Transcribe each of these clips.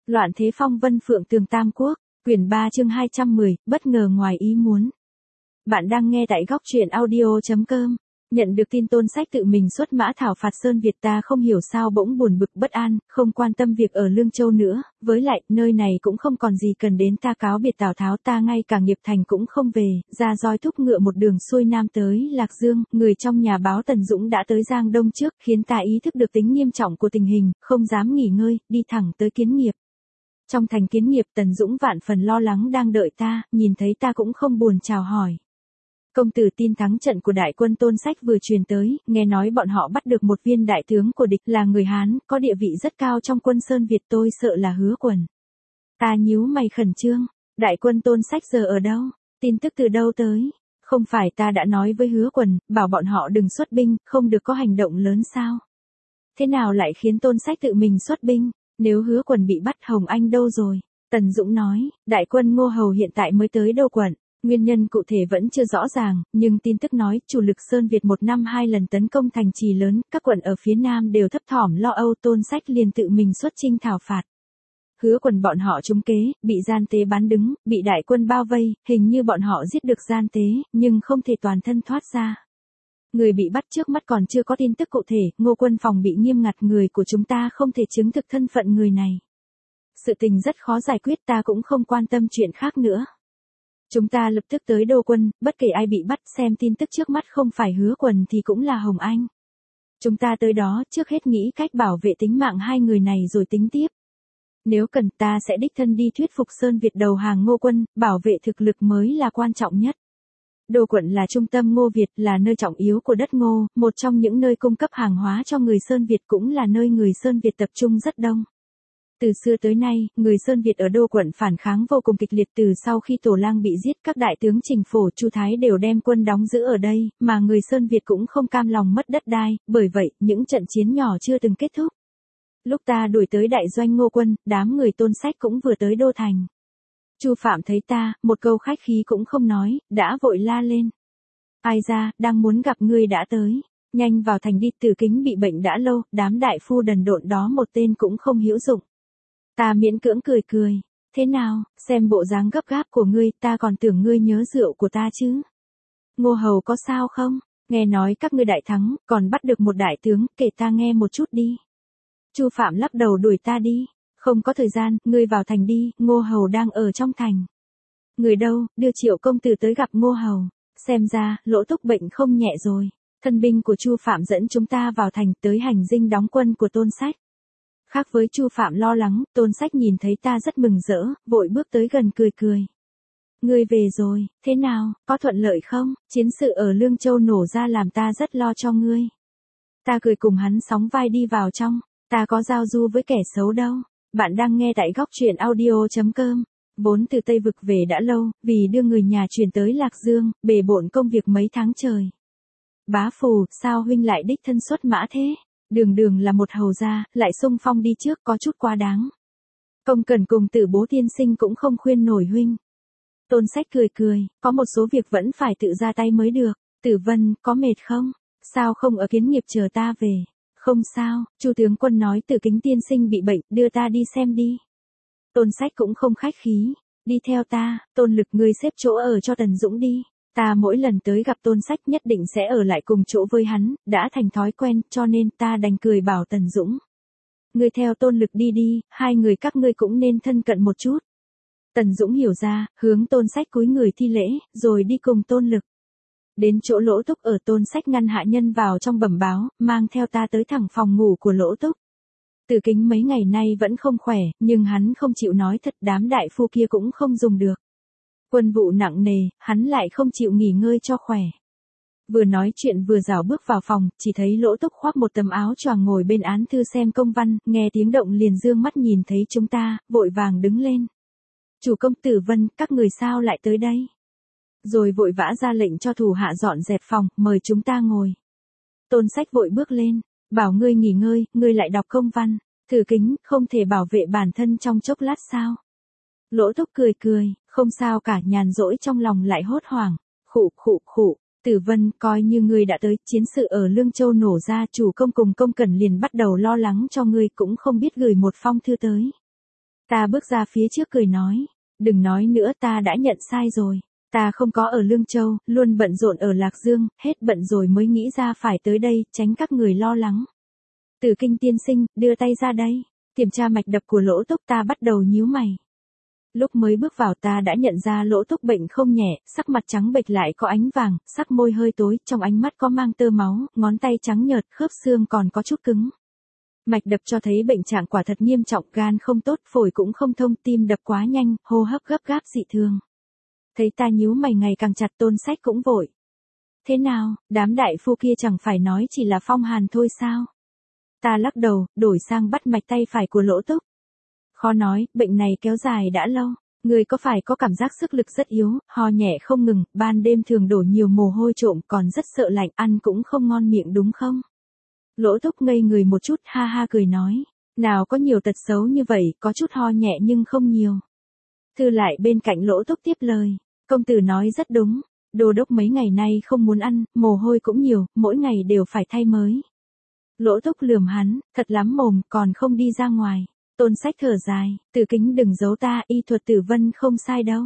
Loạn thế phong vân phượng tường Tam Quốc, quyển 3 chương 210, bất ngờ ngoài ý muốn. Bạn đang nghe tại góc truyện audio.com. Nhận được tin Tôn Sách tự mình xuất mã thảo phạt Sơn Việt, ta không hiểu sao bỗng buồn bực bất an, không quan tâm việc ở Lương Châu nữa, với lại, nơi này cũng không còn gì cần đến ta cáo biệt Tào Tháo, ta ngay cả nghiệp thành cũng không về, ra roi thúc ngựa một đường xuôi nam tới Lạc Dương, người trong nhà báo Tần Dũng đã tới Giang Đông trước, khiến ta ý thức được tính nghiêm trọng của tình hình, không dám nghỉ ngơi, đi thẳng tới Kiến Nghiệp. Trong thành Kiến Nghiệp, Tần Dũng vạn phần lo lắng đang đợi ta, nhìn thấy ta cũng không buồn chào hỏi. Công tử, tin thắng trận của đại quân Tôn Sách vừa truyền tới, nghe nói bọn họ bắt được một viên đại tướng của địch, là người Hán, có địa vị rất cao trong quân Sơn Việt, tôi sợ là Hứa Quần. Ta nhíu mày khẩn trương, đại quân Tôn Sách giờ ở đâu? Tin tức từ đâu tới? Không phải ta đã nói với Hứa Quần, bảo bọn họ đừng xuất binh, không được có hành động lớn sao? Thế nào lại khiến Tôn Sách tự mình xuất binh? Nếu Hứa Quần bị bắt, Hồng Anh đâu rồi? Tần Dũng nói, đại quân Ngô Hầu hiện tại mới tới Đô quận. Nguyên nhân cụ thể vẫn chưa rõ ràng, nhưng tin tức nói chủ lực Sơn Việt một năm 2 lần tấn công thành trì lớn, các quận ở phía Nam đều thấp thỏm lo âu, Tôn Sách liền tự mình xuất chinh thảo phạt. Hứa Quần bọn họ trúng kế, bị gian tế bắn đứng, bị đại quân bao vây, hình như bọn họ giết được gian tế, nhưng không thể toàn thân thoát ra. Người bị bắt trước mắt còn chưa có tin tức cụ thể, Ngô quân phòng bị nghiêm ngặt, người của chúng ta không thể chứng thực thân phận người này. Sự tình rất khó giải quyết, ta cũng không quan tâm chuyện khác nữa. Chúng ta lập tức tới Đô quân, bất kể ai bị bắt, xem tin tức trước mắt không phải Hứa Quần thì cũng là Hồng Anh. Chúng ta tới đó, trước hết nghĩ cách bảo vệ tính mạng hai người này rồi tính tiếp. Nếu cần, ta sẽ đích thân đi thuyết phục Sơn Việt đầu hàng Ngô quân, bảo vệ thực lực mới là quan trọng nhất. Đô quận là trung tâm Ngô Việt, là nơi trọng yếu của đất Ngô, một trong những nơi cung cấp hàng hóa cho người Sơn Việt, cũng là nơi người Sơn Việt tập trung rất đông. Từ xưa tới nay, người Sơn Việt ở Đô quận phản kháng vô cùng kịch liệt, từ sau khi Tổ Lang bị giết, các đại tướng Trình Phổ, Chu Thái đều đem quân đóng giữ ở đây, mà người Sơn Việt cũng không cam lòng mất đất đai, bởi vậy, những trận chiến nhỏ chưa từng kết thúc. Lúc ta đuổi tới đại doanh Ngô quân, đám người Tôn Sách cũng vừa tới Đô thành. Chu Phạm thấy ta, một câu khách khí cũng không nói, đã vội la lên. Ai ra, đang muốn gặp ngươi đã tới. Nhanh vào thành đi, Tử Kính bị bệnh đã lâu, đám đại phu đần độn đó một tên cũng không hữu dụng. Ta miễn cưỡng cười cười. Thế nào, xem bộ dáng gấp gáp của ngươi, ta còn tưởng ngươi nhớ rượu của ta chứ. Ngô Hầu có sao không? Nghe nói các ngươi đại thắng, còn bắt được một đại tướng, kể ta nghe một chút đi. Chu Phạm lắc đầu đuổi ta đi. Không có thời gian, ngươi vào thành đi, Ngô Hầu đang ở trong thành. Người đâu, đưa Triệu công tử tới gặp Ngô Hầu. Xem ra, Lỗ Túc bệnh không nhẹ rồi. Thân binh của Chu Phạm dẫn chúng ta vào thành, tới hành dinh đóng quân của Tôn Sách. Khác với Chu Phạm lo lắng, Tôn Sách nhìn thấy ta rất mừng rỡ, vội bước tới gần cười cười. Ngươi về rồi, thế nào, có thuận lợi không? Chiến sự ở Lương Châu nổ ra làm ta rất lo cho ngươi. Ta cười cùng hắn sóng vai đi vào trong, ta có giao du với kẻ xấu đâu. Bạn đang nghe tại góc truyện audio.com. Vốn từ Tây Vực về đã lâu, vì đưa người nhà chuyển tới Lạc Dương, bề bộn công việc mấy tháng trời. Bá Phù, sao huynh lại đích thân xuất mã thế? Đường đường là một hầu gia, lại xung phong đi trước, có chút quá đáng. Công Cẩn cùng Tử Bố tiên sinh cũng không khuyên nổi huynh. Tôn Sách cười cười, có một số việc vẫn phải tự ra tay mới được. Tử Vân, có mệt không? Sao không ở Kiến Nghiệp chờ ta về? Không sao, Chu tướng quân nói Tử Kính tiên sinh bị bệnh, đưa ta đi xem đi. Tôn Sách cũng không khách khí, đi theo ta, Tôn Lực ngươi xếp chỗ ở cho Tần Dũng đi. Ta mỗi lần tới gặp Tôn Sách nhất định sẽ ở lại cùng chỗ với hắn, đã thành thói quen, cho nên ta đành cười bảo Tần Dũng. Ngươi theo Tôn Lực đi đi, hai người các ngươi cũng nên thân cận một chút. Tần Dũng hiểu ra, hướng Tôn Sách cúi người thi lễ, rồi đi cùng Tôn Lực. Đến chỗ Lỗ Túc ở, Tôn Sách ngăn hạ nhân vào trong bẩm báo, mang theo ta tới thẳng phòng ngủ của Lỗ Túc. Tử Kính mấy ngày nay vẫn không khỏe, nhưng hắn không chịu nói thật, đám đại phu kia cũng không dùng được. Quân vụ nặng nề, hắn lại không chịu nghỉ ngơi cho khỏe. Vừa nói chuyện vừa rảo bước vào phòng, chỉ thấy Lỗ Túc khoác một tấm áo choàng ngồi bên án thư xem công văn, nghe tiếng động liền dương mắt nhìn thấy chúng ta, vội vàng đứng lên. Chủ công Tử Vân, các người sao lại tới đây? Rồi vội vã ra lệnh cho thủ hạ dọn dẹp phòng, mời chúng ta ngồi. Tôn Sách vội bước lên, bảo ngươi nghỉ ngơi, ngươi lại đọc công văn. Tử Kính, không thể bảo vệ bản thân trong chốc lát sao? Lỗ Túc cười cười, không sao cả, nhàn rỗi trong lòng lại hốt hoảng. Khụ. Tử Vân, coi như ngươi đã tới, chiến sự ở Lương Châu nổ ra, chủ công cùng Công Cẩn liền bắt đầu lo lắng cho ngươi, cũng không biết gửi một phong thư tới. Ta bước ra phía trước cười nói. Đừng nói nữa, ta đã nhận sai rồi. Ta không có ở Lương Châu, luôn bận rộn ở Lạc Dương, hết bận rồi mới nghĩ ra phải tới đây, tránh các người lo lắng. Tử Kinh tiên sinh, đưa tay ra đây. Kiểm tra mạch đập của Lỗ Túc. Ta bắt đầu nhíu mày. Lúc mới bước vào ta đã nhận ra Lỗ Túc bệnh không nhẹ, sắc mặt trắng bệch lại có ánh vàng, sắc môi hơi tối, trong ánh mắt có mang tơ máu, ngón tay trắng nhợt, khớp xương còn có chút cứng. Mạch đập cho thấy bệnh trạng quả thật nghiêm trọng, gan không tốt, phổi cũng không thông, tim đập quá nhanh, hô hấp gấp gáp dị thường. Thấy ta nhíu mày ngày càng chặt, Tôn Sách cũng vội. Thế nào, đám đại phu kia chẳng phải nói chỉ là phong hàn thôi sao? Ta lắc đầu, đổi sang bắt mạch tay phải của Lỗ Túc. Khó nói, bệnh này kéo dài đã lâu. Người có phải có cảm giác sức lực rất yếu, ho nhẹ không ngừng, ban đêm thường đổ nhiều mồ hôi trộm, còn rất sợ lạnh, ăn cũng không ngon miệng đúng không? Lỗ Túc ngây người một chút, ha ha cười nói. Nào có nhiều tật xấu như vậy, có chút ho nhẹ nhưng không nhiều. Thư lại bên cạnh Lỗ Túc tiếp lời. Công tử nói rất đúng. Đô đốc mấy ngày nay không muốn ăn, mồ hôi cũng nhiều, mỗi ngày đều phải thay mới. Lỗ Túc lườm hắn, thật lắm mồm, còn không đi ra ngoài. Tôn Sách thở dài, Tử Kính đừng giấu ta, y thuật Tử Vân không sai đâu.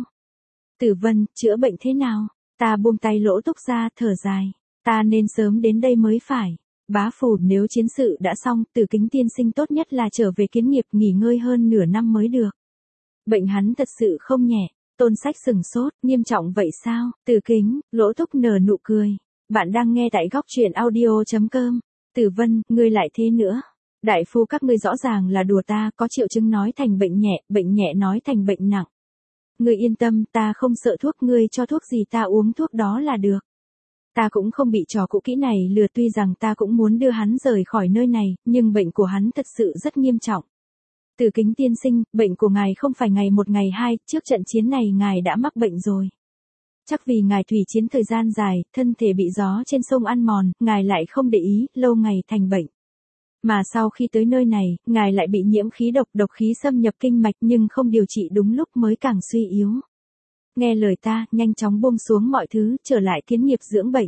Tử Vân, chữa bệnh thế nào? Ta buông tay Lỗ Túc ra, thở dài. Ta nên sớm đến đây mới phải. Bá phủ, nếu chiến sự đã xong, Tử Kính tiên sinh tốt nhất là trở về kiến nghiệp nghỉ ngơi hơn nửa năm mới được. Bệnh hắn thật sự không nhẹ. Tôn Sách sừng sốt, nghiêm trọng vậy sao? Tử Kính, Lỗ Túc nở nụ cười. Bạn đang nghe tại góc truyện audio.com. Tử Vân, ngươi lại thế nữa. Đại phu các ngươi rõ ràng là đùa ta, có triệu chứng nói thành bệnh nhẹ nói thành bệnh nặng. Ngươi yên tâm, ta không sợ thuốc, ngươi cho thuốc gì ta uống thuốc đó là được. Ta cũng không bị trò cũ kỹ này lừa, tuy rằng ta cũng muốn đưa hắn rời khỏi nơi này, nhưng bệnh của hắn thật sự rất nghiêm trọng. Tử Kính tiên sinh, bệnh của ngài không phải ngày một ngày hai, trước trận chiến này ngài đã mắc bệnh rồi. Chắc vì ngài thủy chiến thời gian dài, thân thể bị gió trên sông ăn mòn, ngài lại không để ý, lâu ngày thành bệnh. Mà sau khi tới nơi này, ngài lại bị nhiễm khí độc, độc khí xâm nhập kinh mạch nhưng không điều trị đúng lúc mới càng suy yếu. Nghe lời ta, nhanh chóng buông xuống mọi thứ, trở lại kiến nghiệp dưỡng bệnh.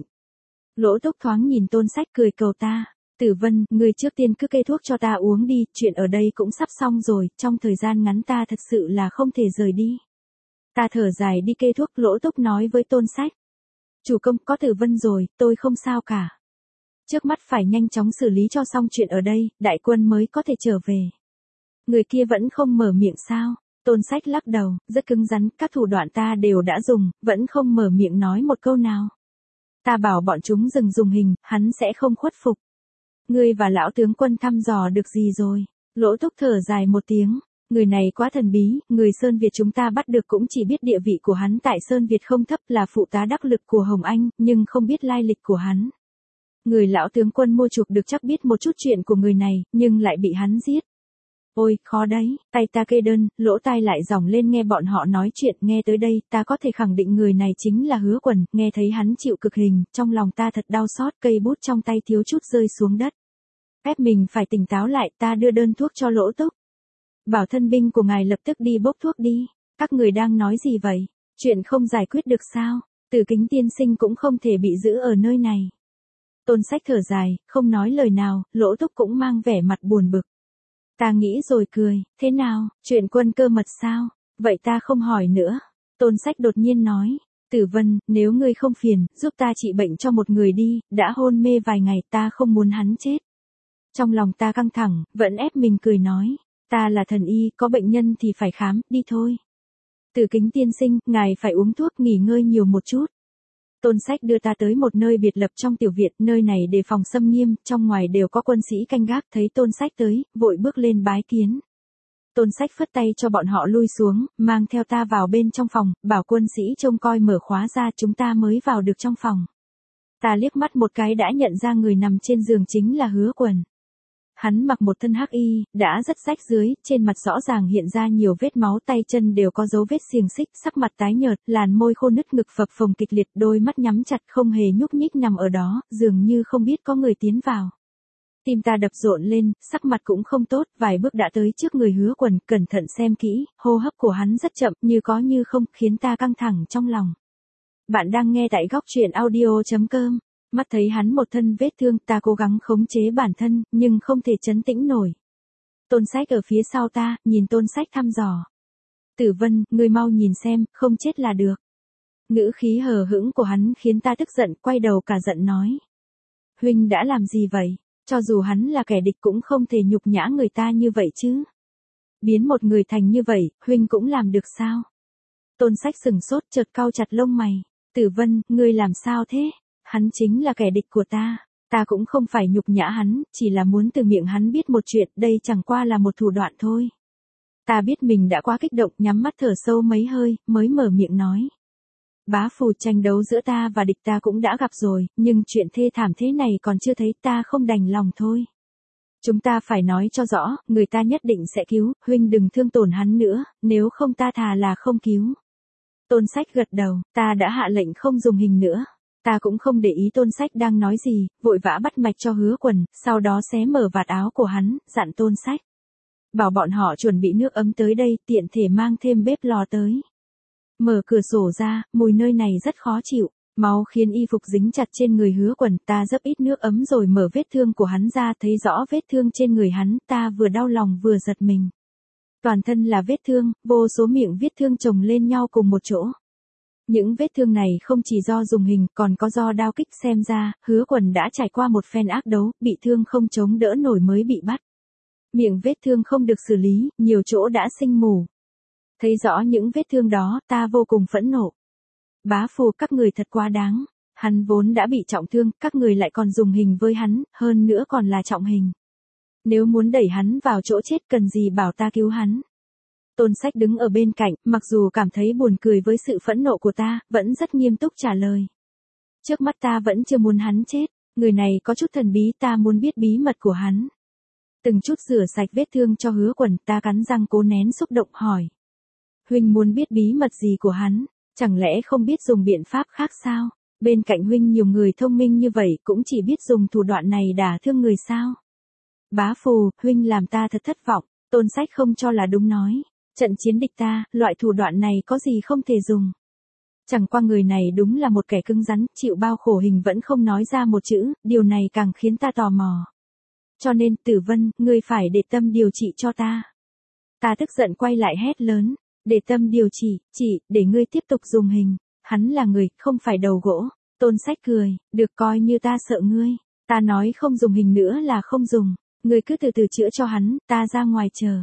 Lỗ Túc thoáng nhìn Tôn Sách cười cầu ta. Tử Vân, người trước tiên cứ kê thuốc cho ta uống đi, chuyện ở đây cũng sắp xong rồi, trong thời gian ngắn ta thật sự là không thể rời đi. Ta thở dài đi kê thuốc, Lỗ Túc nói với Tôn Sách. Chủ công, có Tử Vân rồi, tôi không sao cả. Trước mắt phải nhanh chóng xử lý cho xong chuyện ở đây, đại quân mới có thể trở về. Người kia vẫn không mở miệng sao? Tôn Sách lắc đầu, rất cứng rắn, các thủ đoạn ta đều đã dùng, vẫn không mở miệng nói một câu nào. Ta bảo bọn chúng dừng dùng hình, hắn sẽ không khuất phục. Ngươi và lão tướng quân thăm dò được gì rồi? Lỗ Túc thở dài một tiếng. Người này quá thần bí, người Sơn Việt chúng ta bắt được cũng chỉ biết địa vị của hắn tại Sơn Việt không thấp, là phụ tá đắc lực của Hồng Anh, nhưng không biết lai lịch của hắn. Người lão tướng quân mua chuộc được chắc biết một chút chuyện của người này, nhưng lại bị hắn giết. Ôi, khó đấy, tay ta kê đơn, lỗ tai lại dòng lên nghe bọn họ nói chuyện, nghe tới đây, ta có thể khẳng định người này chính là Hứa Quần, nghe thấy hắn chịu cực hình, trong lòng ta thật đau xót, cây bút trong tay thiếu chút rơi xuống đất. Ép mình phải tỉnh táo lại, ta đưa đơn thuốc cho Lỗ Túc. Bảo thân binh của ngài lập tức đi bốc thuốc đi. Các người đang nói gì vậy? Chuyện không giải quyết được sao? Tử Kính tiên sinh cũng không thể bị giữ ở nơi này. Tôn Sách thở dài, không nói lời nào, Lỗ Túc cũng mang vẻ mặt buồn bực. Ta nghĩ rồi cười, thế nào, chuyện quân cơ mật sao? Vậy ta không hỏi nữa. Tôn Sách đột nhiên nói, Tử Vân, nếu ngươi không phiền, giúp ta trị bệnh cho một người đi, đã hôn mê vài ngày, ta không muốn hắn chết. Trong lòng ta căng thẳng, vẫn ép mình cười nói, ta là thần y, có bệnh nhân thì phải khám, đi thôi. Tử Kính tiên sinh, ngài phải uống thuốc, nghỉ ngơi nhiều một chút. Tôn Sách đưa ta tới một nơi biệt lập trong tiểu viện, nơi này đề phòng xâm nghiêm, trong ngoài đều có quân sĩ canh gác, thấy Tôn Sách tới, vội bước lên bái kiến. Tôn Sách phất tay cho bọn họ lui xuống, mang theo ta vào bên trong phòng, bảo quân sĩ trông coi mở khóa ra, chúng ta mới vào được trong phòng. Ta liếc mắt một cái đã nhận ra người nằm trên giường chính là Hứa Quần. Hắn mặc một thân hắc y, đã rất rách dưới, trên mặt rõ ràng hiện ra nhiều vết máu, tay chân đều có dấu vết xiềng xích, sắc mặt tái nhợt, làn môi khô nứt, ngực phập phồng kịch liệt, đôi mắt nhắm chặt không hề nhúc nhích nằm ở đó, dường như không biết có người tiến vào. Tim ta đập rộn lên, sắc mặt cũng không tốt, vài bước đã tới trước người Hứa Quần, cẩn thận xem kỹ, hô hấp của hắn rất chậm, như có như không, khiến ta căng thẳng trong lòng. Bạn đang nghe tại góc truyện audio.com. Mắt thấy hắn một thân vết thương, ta cố gắng khống chế bản thân, nhưng không thể trấn tĩnh nổi. Tôn Sách ở phía sau ta, nhìn Tôn Sách thăm dò. Tử Vân, ngươi mau nhìn xem, không chết là được. Ngữ khí hờ hững của hắn khiến ta tức giận, quay đầu cả giận nói. Huynh đã làm gì vậy? Cho dù hắn là kẻ địch cũng không thể nhục nhã người ta như vậy chứ. Biến một người thành như vậy, Huynh cũng làm được sao? Tôn Sách sừng sốt chợt cau chặt lông mày. Tử Vân, ngươi làm sao thế? Hắn chính là kẻ địch của ta. Ta cũng không phải nhục nhã hắn, chỉ là muốn từ miệng hắn biết một chuyện, đây chẳng qua là một thủ đoạn thôi. Ta biết mình đã quá kích động, nhắm mắt thở sâu mấy hơi, mới mở miệng nói. Bá Phù, tranh đấu giữa ta và địch ta cũng đã gặp rồi, nhưng chuyện thê thảm thế này còn chưa thấy, ta không đành lòng thôi. Chúng ta phải nói cho rõ, người ta nhất định sẽ cứu, Huynh đừng thương tổn hắn nữa, nếu không ta thà là không cứu. Tôn Sách gật đầu, ta đã hạ lệnh không dùng hình nữa. Ta cũng không để ý Tôn Sách đang nói gì, vội vã bắt mạch cho Hứa Quần, sau đó xé mở vạt áo của hắn, dặn Tôn Sách. Bảo bọn họ chuẩn bị nước ấm tới đây, tiện thể mang thêm bếp lò tới. Mở cửa sổ ra, mùi nơi này rất khó chịu, máu khiến y phục dính chặt trên người Hứa Quần, ta dấp ít nước ấm rồi mở vết thương của hắn ra, thấy rõ vết thương trên người hắn, ta vừa đau lòng vừa giật mình. Toàn thân là vết thương, vô số miệng vết thương chồng lên nhau cùng một chỗ. Những vết thương này không chỉ do dùng hình, còn có do đao kích, xem ra, Hứa Quần đã trải qua một phen ác đấu, bị thương không chống đỡ nổi mới bị bắt. Miệng vết thương không được xử lý, nhiều chỗ đã sinh mù. Thấy rõ những vết thương đó, ta vô cùng phẫn nộ. Bá Phù, các người thật quá đáng. Hắn vốn đã bị trọng thương, các người lại còn dùng hình với hắn, hơn nữa còn là trọng hình. Nếu muốn đẩy hắn vào chỗ chết cần gì bảo ta cứu hắn. Tôn Sách đứng ở bên cạnh, mặc dù cảm thấy buồn cười với sự phẫn nộ của ta, vẫn rất nghiêm túc trả lời. Trước mắt ta vẫn chưa muốn hắn chết, người này có chút thần bí, ta muốn biết bí mật của hắn. Từng chút rửa sạch vết thương cho Hứa Quần, ta cắn răng cố nén xúc động hỏi. Huynh muốn biết bí mật gì của hắn, chẳng lẽ không biết dùng biện pháp khác sao? Bên cạnh Huynh nhiều người thông minh như vậy cũng chỉ biết dùng thủ đoạn này đả thương người sao? Bá Phù, Huynh làm ta thật thất vọng. Tôn Sách không cho là đúng nói. Trận chiến địch ta, loại thủ đoạn này có gì không thể dùng. Chẳng qua người này đúng là một kẻ cứng rắn, chịu bao khổ hình vẫn không nói ra một chữ, điều này càng khiến ta tò mò. Cho nên, Tử Vân, ngươi phải để tâm điều trị cho ta. Ta tức giận quay lại hét lớn. Để tâm điều trị, để ngươi tiếp tục dùng hình. Hắn là người, không phải đầu gỗ. Tôn Sách cười, được coi như ta sợ ngươi. Ta nói không dùng hình nữa là không dùng. Ngươi cứ từ từ chữa cho hắn, ta ra ngoài chờ.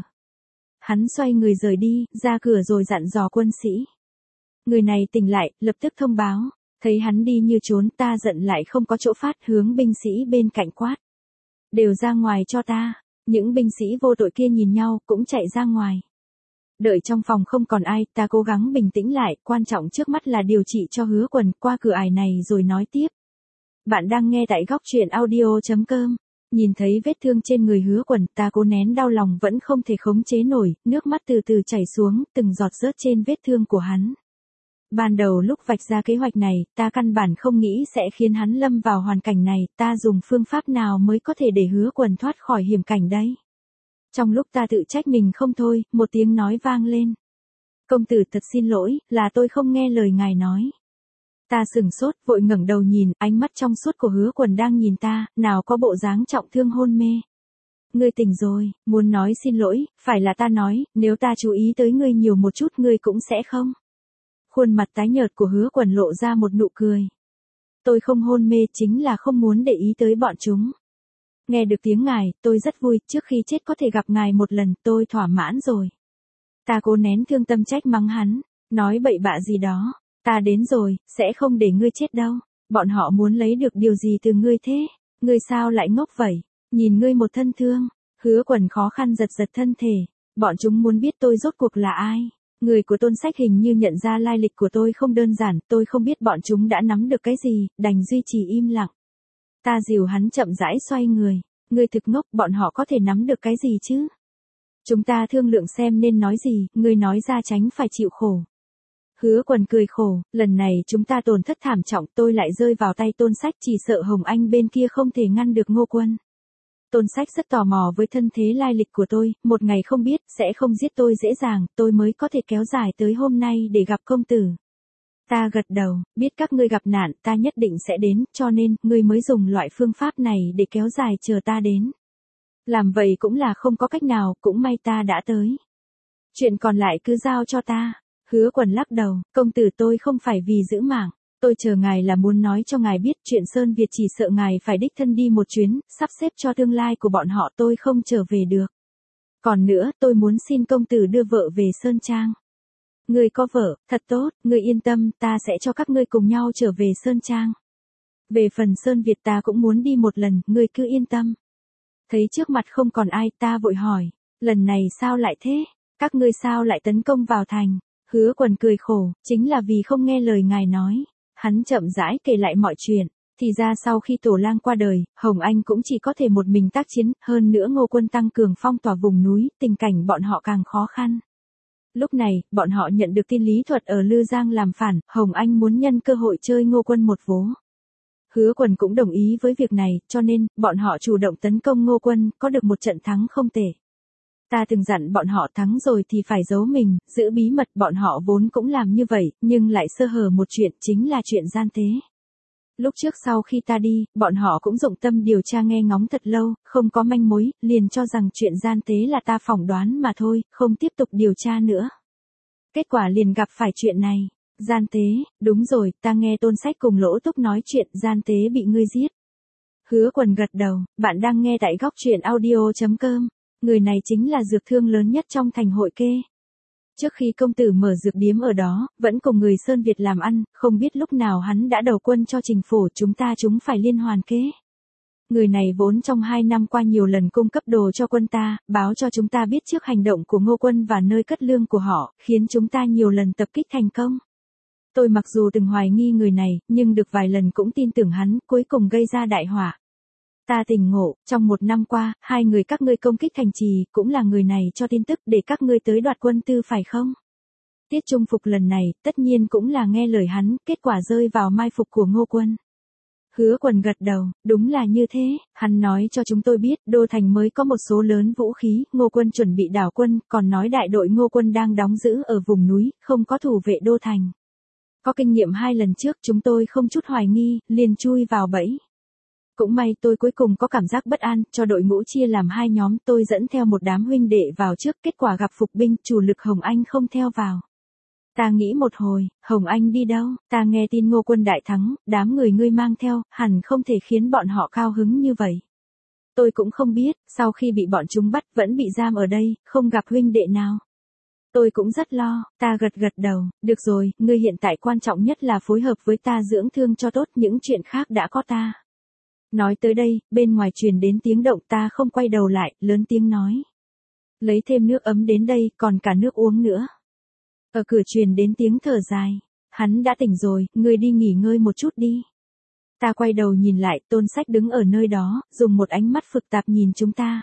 Hắn xoay người rời đi, ra cửa rồi dặn dò quân sĩ. Người này tỉnh lại, lập tức thông báo. Thấy hắn đi như trốn, ta giận lại không có chỗ phát, hướng binh sĩ bên cạnh quát. Đều ra ngoài cho ta. Những binh sĩ vô tội kia nhìn nhau, cũng chạy ra ngoài. Đợi trong phòng không còn ai, ta cố gắng bình tĩnh lại, quan trọng trước mắt là điều trị cho Hứa Quần, qua cửa ải này rồi nói tiếp. Bạn đang nghe tại góc truyện audio.com. Nhìn thấy vết thương trên người Hứa Quần, ta cố nén đau lòng vẫn không thể khống chế nổi, nước mắt từ từ chảy xuống, từng giọt rớt trên vết thương của hắn. Ban đầu lúc vạch ra kế hoạch này, ta căn bản không nghĩ sẽ khiến hắn lâm vào hoàn cảnh này, ta dùng phương pháp nào mới có thể để Hứa Quần thoát khỏi hiểm cảnh đấy. Trong lúc ta tự trách mình không thôi, một tiếng nói vang lên. Công tử thật xin lỗi, là tôi không nghe lời ngài nói. Ta sửng sốt, vội ngẩng đầu nhìn, ánh mắt trong suốt của Hứa Quần đang nhìn ta, nào có bộ dáng trọng thương hôn mê. Ngươi tỉnh rồi, muốn nói xin lỗi, phải là ta nói, nếu ta chú ý tới ngươi nhiều một chút ngươi cũng sẽ không. Khuôn mặt tái nhợt của Hứa Quần lộ ra một nụ cười. Tôi không hôn mê chính là không muốn để ý tới bọn chúng. Nghe được tiếng ngài, tôi rất vui, trước khi chết có thể gặp ngài một lần, tôi thỏa mãn rồi. Ta cố nén thương tâm trách mắng hắn, nói bậy bạ gì đó. Ta đến rồi, sẽ không để ngươi chết đâu. Bọn họ muốn lấy được điều gì từ ngươi thế? Ngươi sao lại ngốc vậy? Nhìn ngươi một thân thương. Hứa Quần khó khăn giật giật thân thể. Bọn chúng muốn biết tôi rốt cuộc là ai. Người của Tôn Sách hình như nhận ra lai lịch của tôi không đơn giản. Tôi không biết bọn chúng đã nắm được cái gì, đành duy trì im lặng. Ta dìu hắn chậm rãi xoay người. Ngươi thực ngốc, bọn họ có thể nắm được cái gì chứ? Chúng ta thương lượng xem nên nói gì, ngươi nói ra tránh phải chịu khổ. Hứa Quần cười khổ, lần này chúng ta tổn thất thảm trọng, tôi lại rơi vào tay Tôn Sách, chỉ sợ Hồng Anh bên kia không thể ngăn được Ngô Quân. Tôn Sách rất tò mò với thân thế lai lịch của tôi, một ngày không biết, sẽ không giết tôi dễ dàng, tôi mới có thể kéo dài tới hôm nay để gặp công tử. Ta gật đầu, biết các ngươi gặp nạn, ta nhất định sẽ đến, cho nên, ngươi mới dùng loại phương pháp này để kéo dài chờ ta đến. Làm vậy cũng là không có cách nào, cũng may ta đã tới. Chuyện còn lại cứ giao cho ta. Hứa Quần lắc đầu, công tử tôi không phải vì giữ mạng. Tôi chờ ngài là muốn nói cho ngài biết chuyện Sơn Việt chỉ sợ ngài phải đích thân đi một chuyến, sắp xếp cho tương lai của bọn họ tôi không trở về được. Còn nữa, tôi muốn xin công tử đưa vợ về Sơn Trang. Ngươi có vợ, thật tốt, ngươi yên tâm, ta sẽ cho các ngươi cùng nhau trở về Sơn Trang. Về phần Sơn Việt ta cũng muốn đi một lần, ngươi cứ yên tâm. Thấy trước mặt không còn ai, ta vội hỏi, lần này sao lại thế? Các ngươi sao lại tấn công vào thành? Hứa Quần cười khổ, chính là vì không nghe lời ngài nói. Hắn chậm rãi kể lại mọi chuyện. Thì ra sau khi Tổ Lang qua đời, Hồng Anh cũng chỉ có thể một mình tác chiến, hơn nữa Ngô Quân tăng cường phong tỏa vùng núi, tình cảnh bọn họ càng khó khăn. Lúc này, bọn họ nhận được tin Lý Thuật ở Lư Giang làm phản, Hồng Anh muốn nhân cơ hội chơi Ngô Quân một vố. Hứa Quần cũng đồng ý với việc này, cho nên, bọn họ chủ động tấn công Ngô Quân, có được một trận thắng không tệ. Ta từng dặn bọn họ thắng rồi thì phải giấu mình, giữ bí mật, bọn họ vốn cũng làm như vậy, nhưng lại sơ hở một chuyện, chính là chuyện gian tế. Lúc trước sau khi ta đi, bọn họ cũng dụng tâm điều tra nghe ngóng thật lâu, không có manh mối, liền cho rằng chuyện gian tế là ta phỏng đoán mà thôi, không tiếp tục điều tra nữa. Kết quả liền gặp phải chuyện này. Gian tế, đúng rồi, ta nghe Tôn Sách cùng Lỗ Túc nói chuyện gian tế bị ngươi giết. Hứa Quần gật đầu, bạn đang nghe tại góc truyện audio.com. Người này chính là dược thương lớn nhất trong thành Hội Kê. Trước khi công tử mở dược điếm ở đó, vẫn cùng người Sơn Việt làm ăn, không biết lúc nào hắn đã đầu quân cho Trình Phổ, chúng phải liên hoàn kế. Người này vốn trong 2 năm qua nhiều lần cung cấp đồ cho quân ta, báo cho chúng ta biết trước hành động của Ngô Quân và nơi cất lương của họ, khiến chúng ta nhiều lần tập kích thành công. Tôi mặc dù từng hoài nghi người này, nhưng được vài lần cũng tin tưởng hắn, cuối cùng gây ra đại họa. Ta tỉnh ngộ, trong 1 năm qua, 2 người các ngươi công kích thành trì, cũng là người này cho tin tức để các ngươi tới đoạt quân tư phải không? Tiết Trung Phục lần này, tất nhiên cũng là nghe lời hắn, kết quả rơi vào mai phục của Ngô Quân. Hứa Quần gật đầu, đúng là như thế, hắn nói cho chúng tôi biết, Đô Thành mới có một số lớn vũ khí, Ngô Quân chuẩn bị đảo quân, còn nói đại đội Ngô Quân đang đóng giữ ở vùng núi, không có thủ vệ Đô Thành. Có kinh nghiệm 2 lần trước chúng tôi không chút hoài nghi, liền chui vào bẫy. Cũng may tôi cuối cùng có cảm giác bất an, cho đội ngũ chia làm 2 nhóm, tôi dẫn theo một đám huynh đệ vào trước, kết quả gặp phục binh, chủ lực Hồng Anh không theo vào. Ta nghĩ một hồi, Hồng Anh đi đâu, ta nghe tin Ngô Quân đại thắng, đám người ngươi mang theo, hẳn không thể khiến bọn họ cao hứng như vậy. Tôi cũng không biết, sau khi bị bọn chúng bắt, vẫn bị giam ở đây, không gặp huynh đệ nào. Tôi cũng rất lo, ta gật đầu, được rồi, ngươi hiện tại quan trọng nhất là phối hợp với ta dưỡng thương cho tốt, những chuyện khác đã có ta. Nói tới đây, bên ngoài truyền đến tiếng động, ta không quay đầu lại, lớn tiếng nói. Lấy thêm nước ấm đến đây, còn cả nước uống nữa. Ở cửa truyền đến tiếng thở dài. Hắn đã tỉnh rồi, ngươi đi nghỉ ngơi một chút đi. Ta quay đầu nhìn lại, Tôn Sách đứng ở nơi đó, dùng một ánh mắt phức tạp nhìn chúng ta.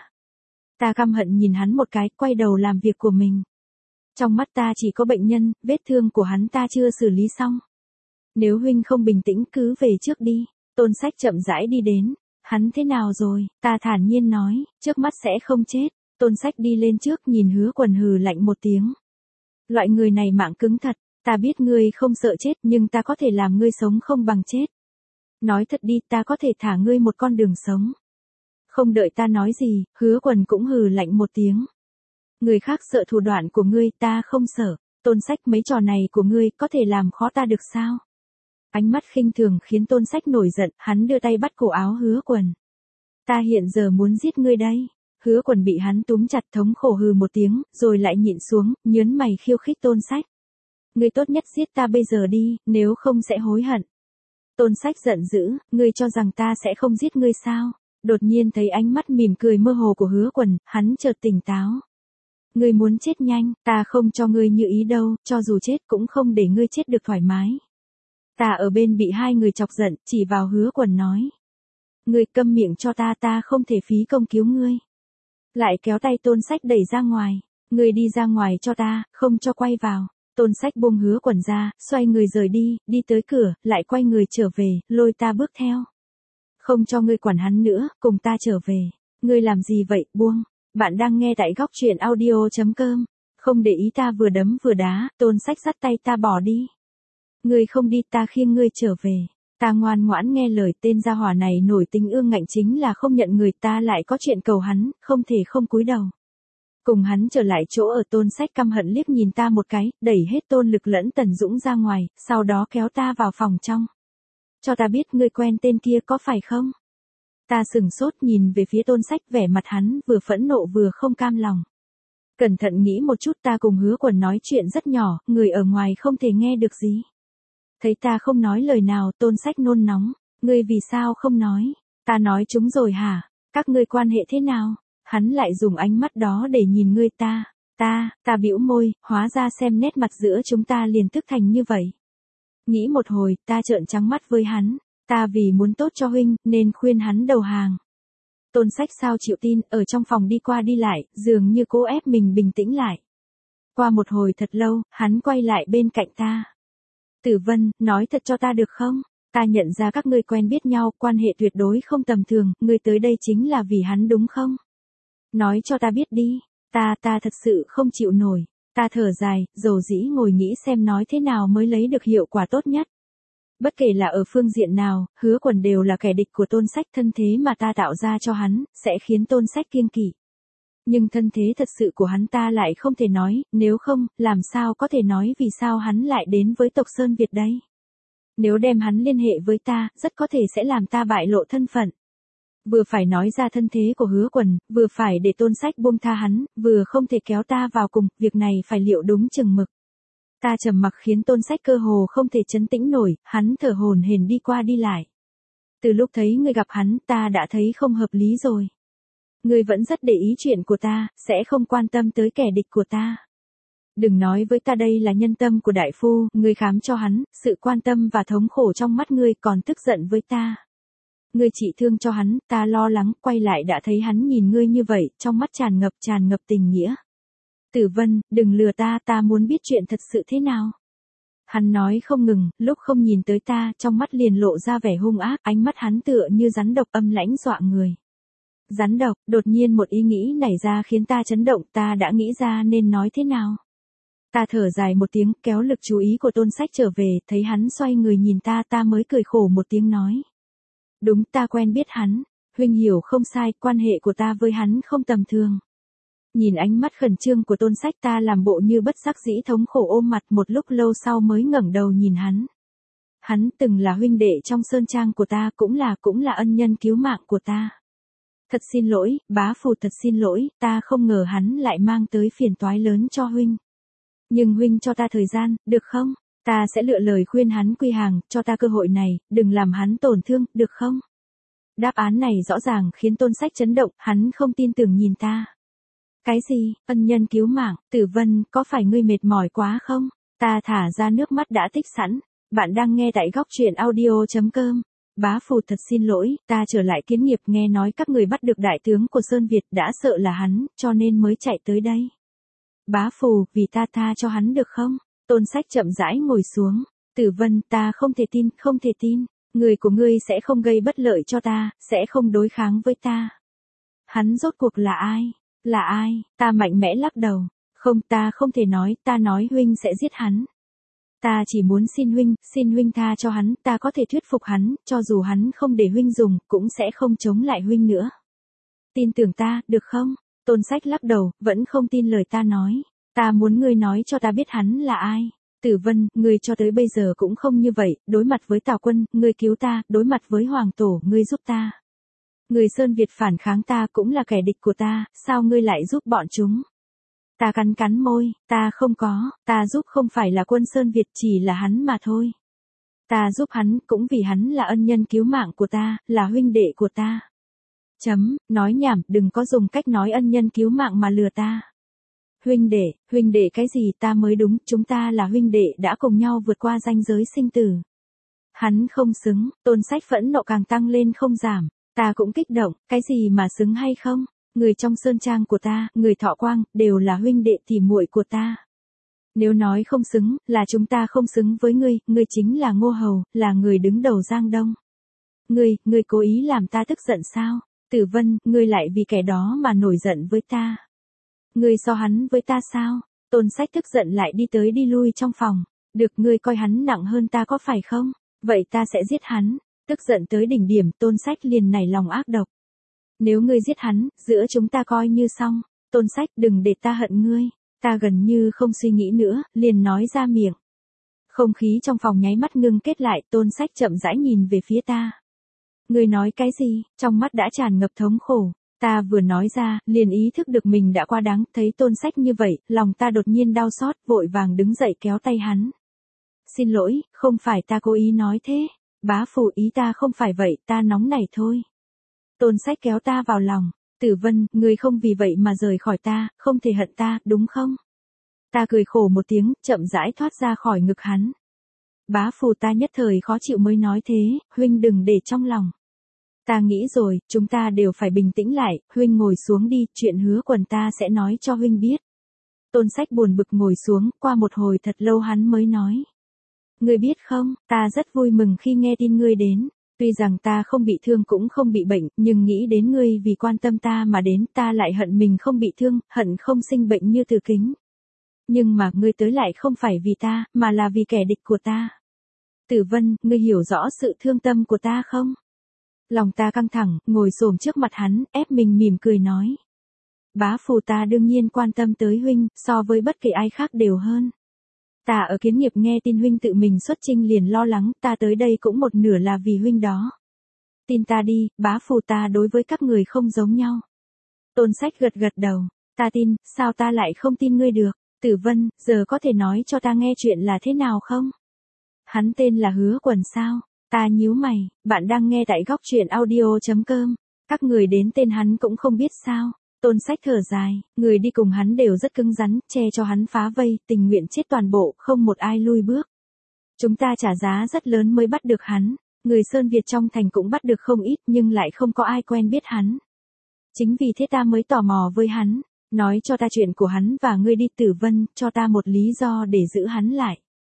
Ta căm hận nhìn hắn một cái, quay đầu làm việc của mình. Trong mắt ta chỉ có bệnh nhân, vết thương của hắn ta chưa xử lý xong. Nếu huynh không bình tĩnh cứ về trước đi. Tôn Sách chậm rãi đi đến. Hắn thế nào rồi? Ta thản nhiên nói, trước mắt sẽ không chết. Tôn Sách đi lên trước nhìn Hứa Quần hừ lạnh một tiếng. Loại người này mạng cứng thật, ta biết ngươi không sợ chết nhưng ta có thể làm ngươi sống không bằng chết. Nói thật đi, ta có thể thả ngươi một con đường sống. Không đợi ta nói gì, Hứa Quần cũng hừ lạnh một tiếng. Người khác sợ thủ đoạn của ngươi, ta không sợ. Tôn Sách, mấy trò này của ngươi có thể làm khó ta được sao? Ánh mắt khinh thường khiến Tôn Sách nổi giận, hắn đưa tay bắt cổ áo Hứa Quần. Ta hiện giờ muốn giết ngươi đây. Hứa Quần bị hắn túm chặt, thống khổ hừ một tiếng, rồi lại nhịn xuống, nhớn mày khiêu khích Tôn Sách. Ngươi tốt nhất giết ta bây giờ đi, nếu không sẽ hối hận. Tôn Sách giận dữ, ngươi cho rằng ta sẽ không giết ngươi sao? Đột nhiên thấy ánh mắt mỉm cười mơ hồ của Hứa Quần, hắn chợt tỉnh táo. Ngươi muốn chết nhanh, ta không cho ngươi như ý đâu, cho dù chết cũng không để ngươi chết được thoải mái. Ta ở bên bị 2 người chọc giận, chỉ vào Hứa Quần nói. Ngươi câm miệng cho ta, ta không thể phí công cứu ngươi. Lại kéo tay Tôn Sách đẩy ra ngoài. Ngươi đi ra ngoài cho ta, không cho quay vào. Tôn Sách buông Hứa Quần ra, xoay người rời đi, đi tới cửa, lại quay người trở về, lôi ta bước theo. Không cho ngươi quản hắn nữa, cùng ta trở về. Ngươi làm gì vậy, buông. Bạn đang nghe tại góc truyện audio.com. Không để ý ta vừa đấm vừa đá, Tôn Sách dắt tay ta bỏ đi. Ngươi không đi, ta khiêng ngươi trở về. Ta ngoan ngoãn nghe lời, tên gia hỏa này nổi tính ương ngạnh chính là không nhận người, ta lại có chuyện cầu hắn, không thể không cúi đầu. Cùng hắn trở lại chỗ ở. Tôn Sách căm hận liếc nhìn ta một cái, đẩy hết Tôn Lực lẫn Tần Dũng ra ngoài, sau đó kéo ta vào phòng trong. Cho ta biết ngươi quen tên kia có phải không? Ta sửng sốt nhìn về phía Tôn Sách, vẻ mặt hắn vừa phẫn nộ vừa không cam lòng. Cẩn thận nghĩ một chút, ta cùng Hứa Quần nói chuyện rất nhỏ, người ở ngoài không thể nghe được gì. Thấy ta không nói lời nào, Tôn Sách nôn nóng. Ngươi vì sao không nói? Ta nói chúng rồi hả? Các ngươi quan hệ thế nào? Hắn lại dùng ánh mắt đó để nhìn ngươi. Ta bĩu môi, hóa ra xem nét mặt giữa chúng ta liền tức thành như vậy. Nghĩ một hồi, ta trợn trắng mắt với hắn. Ta vì muốn tốt cho huynh, nên khuyên hắn đầu hàng. Tôn Sách sao chịu tin, ở trong phòng đi qua đi lại, dường như cố ép mình bình tĩnh lại. Qua một hồi thật lâu, hắn quay lại bên cạnh ta. Tử Vân, nói thật cho ta được không? Ta nhận ra các ngươi quen biết nhau, quan hệ tuyệt đối không tầm thường, ngươi tới đây chính là vì hắn đúng không? Nói cho ta biết đi, ta thật sự không chịu nổi. Ta thở dài, dầu dĩ ngồi nghĩ xem nói thế nào mới lấy được hiệu quả tốt nhất. Bất kể là ở phương diện nào, Hứa Quần đều là kẻ địch của Tôn Sách, thân thế mà ta tạo ra cho hắn, sẽ khiến Tôn Sách kiêng kỵ. Nhưng thân thế thật sự của hắn ta lại không thể nói, nếu không, làm sao có thể nói vì sao hắn lại đến với tộc Sơn Việt đây? Nếu đem hắn liên hệ với ta, rất có thể sẽ làm ta bại lộ thân phận. Vừa phải nói ra thân thế của Hứa Quần, vừa phải để Tôn Sách buông tha hắn, vừa không thể kéo ta vào cùng, việc này phải liệu đúng chừng mực. Ta trầm mặc khiến Tôn Sách cơ hồ không thể trấn tĩnh nổi, hắn thở hổn hển đi qua đi lại. Từ lúc thấy ngươi gặp hắn, ta đã thấy không hợp lý rồi. Ngươi vẫn rất để ý chuyện của ta, sẽ không quan tâm tới kẻ địch của ta. Đừng nói với ta đây là nhân tâm của đại phu, ngươi khám cho hắn, sự quan tâm và thống khổ trong mắt ngươi còn tức giận với ta. Ngươi trị thương cho hắn, ta lo lắng, quay lại đã thấy hắn nhìn ngươi như vậy, trong mắt tràn ngập tình nghĩa. Tử Vân, đừng lừa ta muốn biết chuyện thật sự thế nào. Hắn nói không ngừng, lúc không nhìn tới ta, trong mắt liền lộ ra vẻ hung ác, ánh mắt hắn tựa như rắn độc âm lãnh dọa người. Rắn độc, đột nhiên một ý nghĩ nảy ra khiến ta chấn động, ta đã nghĩ ra nên nói thế nào. Ta thở dài một tiếng, kéo lực chú ý của Tôn Sách trở về, thấy hắn xoay người nhìn ta mới cười khổ một tiếng nói. Đúng, ta quen biết hắn, huynh hiểu không sai, quan hệ của ta với hắn không tầm thường. Nhìn ánh mắt khẩn trương của Tôn Sách, ta làm bộ như bất đắc dĩ thống khổ ôm mặt, một lúc lâu sau mới ngẩng đầu nhìn hắn. Hắn từng là huynh đệ trong sơn trang của ta, cũng là ân nhân cứu mạng của ta. Thật xin lỗi, bá phụ, thật xin lỗi, ta không ngờ hắn lại mang tới phiền toái lớn cho huynh. Nhưng huynh cho ta thời gian, được không? Ta sẽ lựa lời khuyên hắn quy hàng, cho ta cơ hội này, đừng làm hắn tổn thương, được không? Đáp án này rõ ràng khiến Tôn Sách chấn động, hắn không tin tưởng nhìn ta. Cái gì, ân nhân cứu mạng, Tử Vân, có phải ngươi mệt mỏi quá không? Ta thả ra nước mắt đã tích sẵn. Bạn đang nghe tại góc truyện audio.com. Bá phụ, thật xin lỗi, ta trở lại kiến nghiệp, nghe nói các người bắt được đại tướng của Sơn Việt, đã sợ là hắn, cho nên mới chạy tới đây. Bá phụ, vì ta tha cho hắn được không? Tôn Sách chậm rãi ngồi xuống. Tử Vân, ta không thể tin. Người của ngươi sẽ không gây bất lợi cho ta, sẽ không đối kháng với ta. Hắn rốt cuộc là ai? Là ai? Ta mạnh mẽ lắc đầu. Không, ta không thể nói, ta nói huynh sẽ giết hắn. Ta chỉ muốn xin huynh tha cho hắn, ta có thể thuyết phục hắn, cho dù hắn không để huynh dùng, cũng sẽ không chống lại huynh nữa. Tin tưởng ta, được không? Tôn Sách lắc đầu, vẫn không tin lời ta nói. Ta muốn ngươi nói cho ta biết hắn là ai. Tử Vân, ngươi cho tới bây giờ cũng không như vậy, đối mặt với Tào Quân, ngươi cứu ta, đối mặt với Hoàng Tổ, ngươi giúp ta. Người Sơn Việt phản kháng ta cũng là kẻ địch của ta, sao ngươi lại giúp bọn chúng? Ta cắn môi, ta không có, ta giúp không phải là quân Sơn Việt, chỉ là hắn mà thôi. Ta giúp hắn, cũng vì hắn là ân nhân cứu mạng của ta, là huynh đệ của ta. Nói nhảm, đừng có dùng cách nói ân nhân cứu mạng mà lừa ta. Huynh đệ cái gì, ta mới đúng, chúng ta là huynh đệ đã cùng nhau vượt qua ranh giới sinh tử. Hắn không xứng, Tôn Sách phẫn nộ càng tăng lên không giảm. Ta cũng kích động, cái gì mà xứng hay không? Người trong sơn trang của ta, người Thọ Quang, đều là huynh đệ tỉ muội của ta. Nếu nói không xứng, là chúng ta không xứng với ngươi chính là Ngô Hầu, là người đứng đầu Giang Đông. Ngươi cố ý làm ta tức giận sao? Tử Vân, ngươi lại vì kẻ đó mà nổi giận với ta. Ngươi so hắn với ta sao? Tôn Sách tức giận lại đi tới đi lui trong phòng. Được, ngươi coi hắn nặng hơn ta có phải không? Vậy ta sẽ giết hắn. Tức giận tới đỉnh điểm, Tôn Sách liền nảy lòng ác độc. Nếu ngươi giết hắn, giữa chúng ta coi như xong. Tôn Sách, đừng để ta hận ngươi. Ta gần như không suy nghĩ nữa, liền nói ra miệng. Không khí trong phòng nháy mắt ngưng kết lại, Tôn Sách chậm rãi nhìn về phía ta. Ngươi nói cái gì? Trong mắt đã tràn ngập thống khổ. Ta vừa nói ra, liền ý thức được mình đã quá đáng, thấy Tôn Sách như vậy, lòng ta đột nhiên đau xót, vội vàng đứng dậy kéo tay hắn. Xin lỗi, không phải ta cố ý nói thế. Bá phụ, ý ta không phải vậy, ta nóng nảy thôi. Tôn Sách kéo ta vào lòng. Tử Vân, ngươi không vì vậy mà rời khỏi ta, không thể hận ta, đúng không? Ta cười khổ một tiếng, chậm rãi thoát ra khỏi ngực hắn. Bá phụ, ta nhất thời khó chịu mới nói thế, huynh đừng để trong lòng. Ta nghĩ rồi, chúng ta đều phải bình tĩnh lại, huynh ngồi xuống đi, chuyện Hứa Quần ta sẽ nói cho huynh biết. Tôn Sách buồn bực ngồi xuống, qua một hồi thật lâu hắn mới nói. Ngươi biết không, ta rất vui mừng khi nghe tin ngươi đến. Tuy rằng ta không bị thương cũng không bị bệnh, nhưng nghĩ đến ngươi vì quan tâm ta mà đến, ta lại hận mình không bị thương, hận không sinh bệnh như Từ Kính. Nhưng mà ngươi tới lại không phải vì ta, mà là vì kẻ địch của ta. Tử Vân, ngươi hiểu rõ sự thương tâm của ta không? Lòng ta căng thẳng, ngồi xổm trước mặt hắn, ép mình mỉm cười nói. Bá phụ, ta đương nhiên quan tâm tới huynh, so với bất kể ai khác đều hơn. Ta ở Kiến Nghiệp nghe tin huynh tự mình xuất chinh liền lo lắng, ta tới đây cũng một nửa là vì huynh đó. Tin ta đi, bá phụ, ta đối với các người không giống nhau. Tôn Sách gật gật đầu. Ta tin, sao ta lại không tin ngươi được? Tử Vân, giờ có thể nói cho ta nghe chuyện là thế nào không? Hắn tên là Hứa Quần sao? Ta nhíu mày, bạn đang nghe tại góc truyện audio.com. Các người đến tên hắn cũng không biết sao? Tôn Sách thở dài, người đi cùng hắn đều rất cứng rắn, che cho hắn phá vây, tình nguyện chết toàn bộ, không một ai lui bước. Chúng ta trả giá rất lớn mới bắt được hắn, người Sơn Việt trong thành cũng bắt được không ít nhưng lại không có ai quen biết hắn. Chính vì thế ta mới tò mò với hắn, nói cho ta chuyện của hắn và ngươi đi. Tử Vân, cho ta một lý do để giữ hắn lại.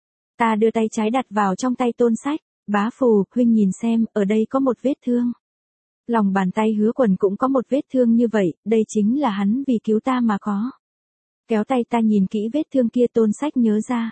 Ta đưa tay trái đặt vào trong tay Tôn Sách, bá phù, huynh nhìn xem, ở đây có một vết thương. Lòng bàn tay Hứa Quần cũng có một vết thương như vậy, đây chính là hắn vì cứu ta mà có. Kéo tay ta nhìn kỹ vết thương kia, Tôn Sách nhớ ra.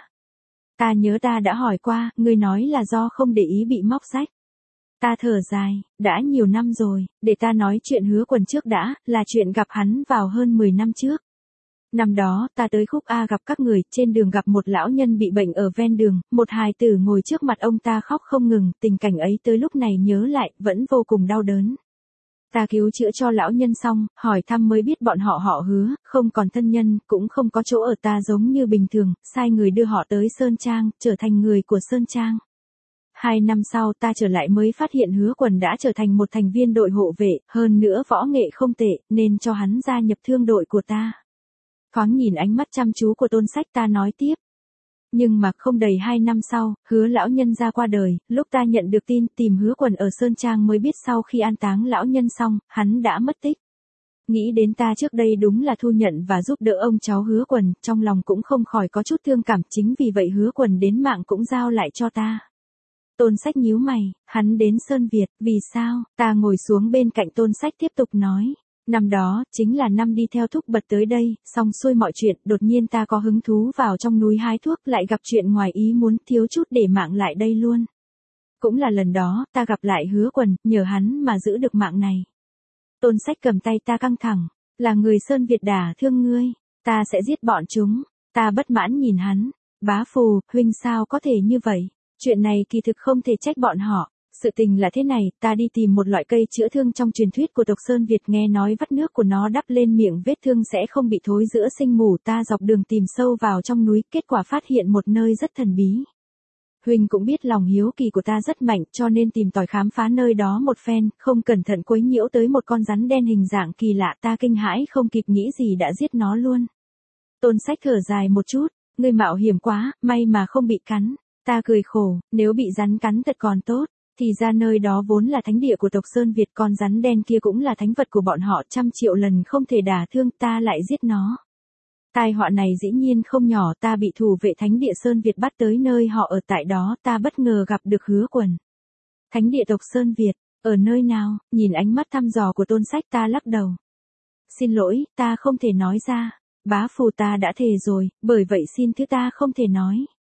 Ta nhớ ta đã hỏi qua, ngươi nói là do không để ý bị móc rách. Ta thở dài, đã nhiều năm rồi, để ta nói chuyện Hứa Quần trước đã, là chuyện gặp hắn vào hơn 10 năm trước. Năm đó, ta tới Khúc A gặp các người, trên đường gặp một lão nhân bị bệnh ở ven đường, một hài tử ngồi trước mặt ông ta khóc không ngừng, tình cảnh ấy tới lúc này nhớ lại, vẫn vô cùng đau đớn. Ta cứu chữa cho lão nhân xong, hỏi thăm mới biết bọn họ Hứa, không còn thân nhân, cũng không có chỗ ở. Ta giống như bình thường, sai người đưa họ tới Sơn Trang, trở thành người của Sơn Trang. 2 năm sau ta trở lại mới phát hiện Hứa Quần đã trở thành một thành viên đội hộ vệ, hơn nữa võ nghệ không tệ, nên cho hắn gia nhập thương đội của ta. Thoáng nhìn ánh mắt chăm chú của Tôn Sách, ta nói tiếp. Nhưng mà không đầy 2 năm sau, Hứa lão nhân ra qua đời, lúc ta nhận được tin tìm Hứa Quần ở Sơn Trang mới biết sau khi an táng lão nhân xong, hắn đã mất tích. Nghĩ đến ta trước đây đúng là thu nhận và giúp đỡ ông cháu Hứa Quần, trong lòng cũng không khỏi có chút thương cảm, chính vì vậy Hứa Quần đến mạng cũng giao lại cho ta. Tôn Sách nhíu mày, hắn đến Sơn Việt, vì sao? Ta ngồi xuống bên cạnh Tôn Sách tiếp tục nói. Năm đó, chính là năm đi theo Thúc Bật tới đây, xong xuôi mọi chuyện, đột nhiên ta có hứng thú vào trong núi hái thuốc, lại gặp chuyện ngoài ý muốn, thiếu chút để mạng lại đây luôn. Cũng là lần đó, ta gặp lại Hứa Quần, nhờ hắn mà giữ được mạng này. Tôn Sách cầm tay ta căng thẳng, là người Sơn Việt đả thương ngươi, ta sẽ giết bọn chúng. Ta bất mãn nhìn hắn, bá phù, huynh sao có thể như vậy, chuyện này kỳ thực không thể trách bọn họ. Sự tình là thế này, ta đi tìm một loại cây chữa thương trong truyền thuyết của tộc Sơn Việt, nghe nói vắt nước của nó đắp lên miệng vết thương sẽ không bị thối rữa sinh mủ. Ta dọc đường tìm sâu vào trong núi, kết quả phát hiện một nơi rất thần bí. Huynh cũng biết lòng hiếu kỳ của ta rất mạnh, cho nên tìm tòi khám phá nơi đó một phen, không cẩn thận quấy nhiễu tới một con rắn đen hình dạng kỳ lạ, ta kinh hãi không kịp nghĩ gì đã giết nó luôn. Tôn Sách thở dài một chút, ngươi mạo hiểm quá, may mà không bị cắn. Ta cười khổ, nếu bị rắn cắn thật còn tốt. Thì ra nơi đó vốn là thánh địa của tộc Sơn Việt, con rắn đen kia cũng là thánh vật của bọn họ, 100.000 lần không thể đả thương, ta lại giết nó. Tai họa này dĩ nhiên không nhỏ, ta bị thủ vệ thánh địa Sơn Việt bắt tới nơi họ ở, tại đó ta bất ngờ gặp được Hứa Quần. Thánh địa tộc Sơn Việt, ở nơi nào? Nhìn ánh mắt thăm dò của Tôn Sách ta lắc đầu. Xin lỗi, ta không thể nói ra. Bá phù, ta đã thề rồi, bởi vậy xin thứ ta không thể nói.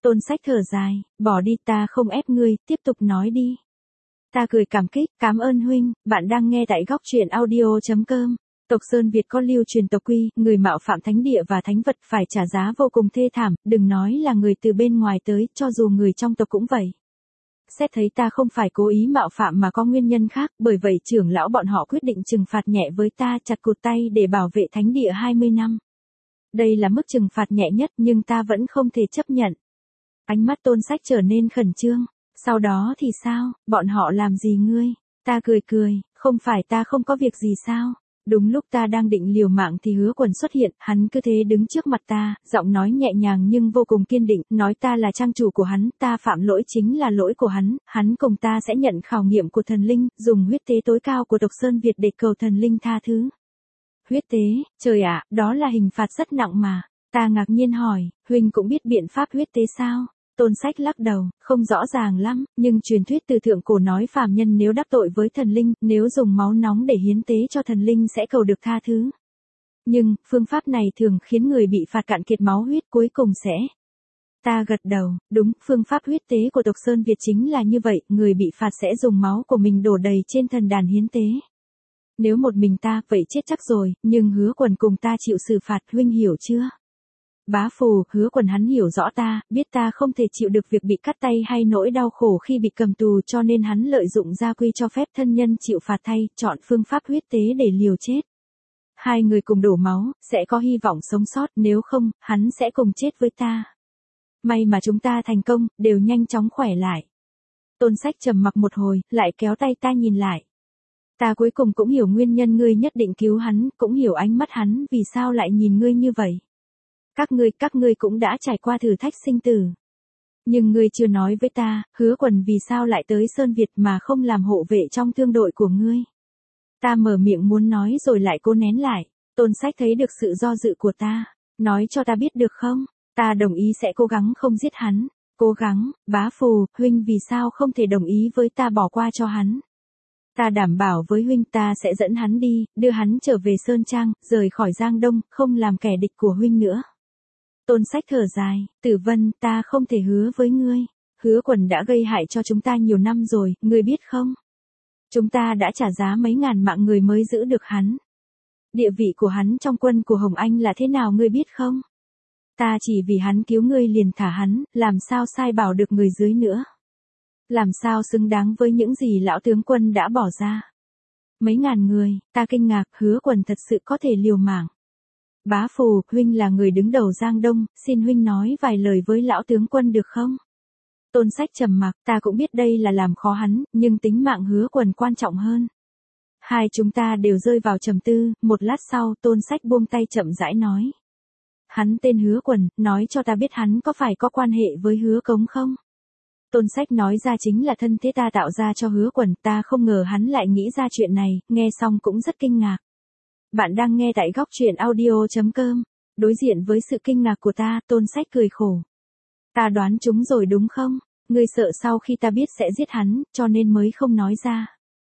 Tôn Sách thở dài, bỏ đi, ta không ép ngươi, tiếp tục nói đi. Ta cười cảm kích, cảm ơn huynh. Bạn đang nghe tại góc truyện audio.com. Tộc Sơn Việt có lưu truyền tộc quy, người mạo phạm thánh địa và thánh vật phải trả giá vô cùng thê thảm, đừng nói là người từ bên ngoài tới, cho dù người trong tộc cũng vậy. Xét thấy ta không phải cố ý mạo phạm mà có nguyên nhân khác, bởi vậy trưởng lão bọn họ quyết định trừng phạt nhẹ với ta, chặt cụt tay để bảo vệ thánh địa 20 năm. Đây là mức trừng phạt nhẹ nhất nhưng ta vẫn không thể chấp nhận. Ánh mắt Tôn Sách trở nên khẩn trương. Sau đó thì sao, bọn họ làm gì ngươi? Ta cười cười, không phải ta không có việc gì sao? Đúng lúc ta đang định liều mạng thì Hứa Quần xuất hiện, hắn cứ thế đứng trước mặt ta, giọng nói nhẹ nhàng nhưng vô cùng kiên định, nói ta là trang chủ của hắn, ta phạm lỗi chính là lỗi của hắn cùng ta sẽ nhận khảo nghiệm của thần linh, dùng huyết tế tối cao của tộc Sơn Việt để cầu thần linh tha thứ. Huyết tế, trời ạ, đó là hình phạt rất nặng mà. Ta ngạc nhiên hỏi, huynh cũng biết biện pháp huyết tế sao? Tôn Sách lắc đầu, không rõ ràng lắm, nhưng truyền thuyết từ thượng cổ nói phàm nhân nếu đắc tội với thần linh, nếu dùng máu nóng để hiến tế cho thần linh sẽ cầu được tha thứ. Nhưng, phương pháp này thường khiến người bị phạt cạn kiệt máu huyết cuối cùng sẽ. Ta gật đầu, đúng, phương pháp huyết tế của tộc Sơn Việt chính là như vậy, người bị phạt sẽ dùng máu của mình đổ đầy trên thần đàn hiến tế. Nếu một mình ta, vậy chết chắc rồi, nhưng Hứa Quần cùng ta chịu xử phạt, huynh hiểu chưa? Bá Phù, Hứa Quần hắn hiểu rõ ta, biết ta không thể chịu được việc bị cắt tay hay nỗi đau khổ khi bị cầm tù cho nên hắn lợi dụng gia quy cho phép thân nhân chịu phạt thay, chọn phương pháp huyết tế để liều chết. Hai người cùng đổ máu, sẽ có hy vọng sống sót, nếu không, hắn sẽ cùng chết với ta. May mà chúng ta thành công, đều nhanh chóng khỏe lại. Tôn Sách trầm mặc một hồi, lại kéo tay ta nhìn lại. Ta cuối cùng cũng hiểu nguyên nhân ngươi nhất định cứu hắn, cũng hiểu ánh mắt hắn vì sao lại nhìn ngươi như vậy. Các ngươi cũng đã trải qua thử thách sinh tử. Nhưng ngươi chưa nói với ta, Hứa Quần vì sao lại tới Sơn Việt mà không làm hộ vệ trong thương đội của ngươi. Ta mở miệng muốn nói rồi lại cố nén lại. Tôn Sách thấy được sự do dự của ta. Nói cho ta biết được không? Ta đồng ý sẽ cố gắng không giết hắn. Cố gắng, Bá Phù, huynh vì sao không thể đồng ý với ta bỏ qua cho hắn. Ta đảm bảo với huynh ta sẽ dẫn hắn đi, đưa hắn trở về Sơn Trang, rời khỏi Giang Đông, không làm kẻ địch của huynh nữa. Tôn Sách thở dài, Tử Vân, ta không thể hứa với ngươi. Hứa Quần đã gây hại cho chúng ta nhiều năm rồi, ngươi biết không? Chúng ta đã trả giá mấy ngàn mạng người mới giữ được hắn. Địa vị của hắn trong quân của Hồng Anh là thế nào ngươi biết không? Ta chỉ vì hắn cứu ngươi liền thả hắn, làm sao sai bảo được người dưới nữa? Làm sao xứng đáng với những gì lão tướng quân đã bỏ ra? Mấy ngàn người, ta kinh ngạc, Hứa Quần thật sự có thể liều mạng. Bá Phù, huynh là người đứng đầu Giang Đông, xin huynh nói vài lời với lão tướng quân được không? Tôn Sách trầm mặc, ta cũng biết đây là làm khó hắn, nhưng tính mạng Hứa Quần quan trọng hơn. Hai chúng ta đều rơi vào trầm tư, một lát sau Tôn Sách buông tay chậm rãi nói. Hắn tên Hứa Quần, nói cho ta biết hắn có phải có quan hệ với Hứa Cống không? Tôn Sách nói ra chính là thân thế ta tạo ra cho Hứa Quần, ta không ngờ hắn lại nghĩ ra chuyện này, nghe xong cũng rất kinh ngạc. Bạn đang nghe tại góc truyện audio.com. Đối diện với sự kinh ngạc của ta, Tôn Sách cười khổ. Ta đoán chúng rồi đúng không? Ngươi sợ sau khi ta biết sẽ giết hắn, cho nên mới không nói ra.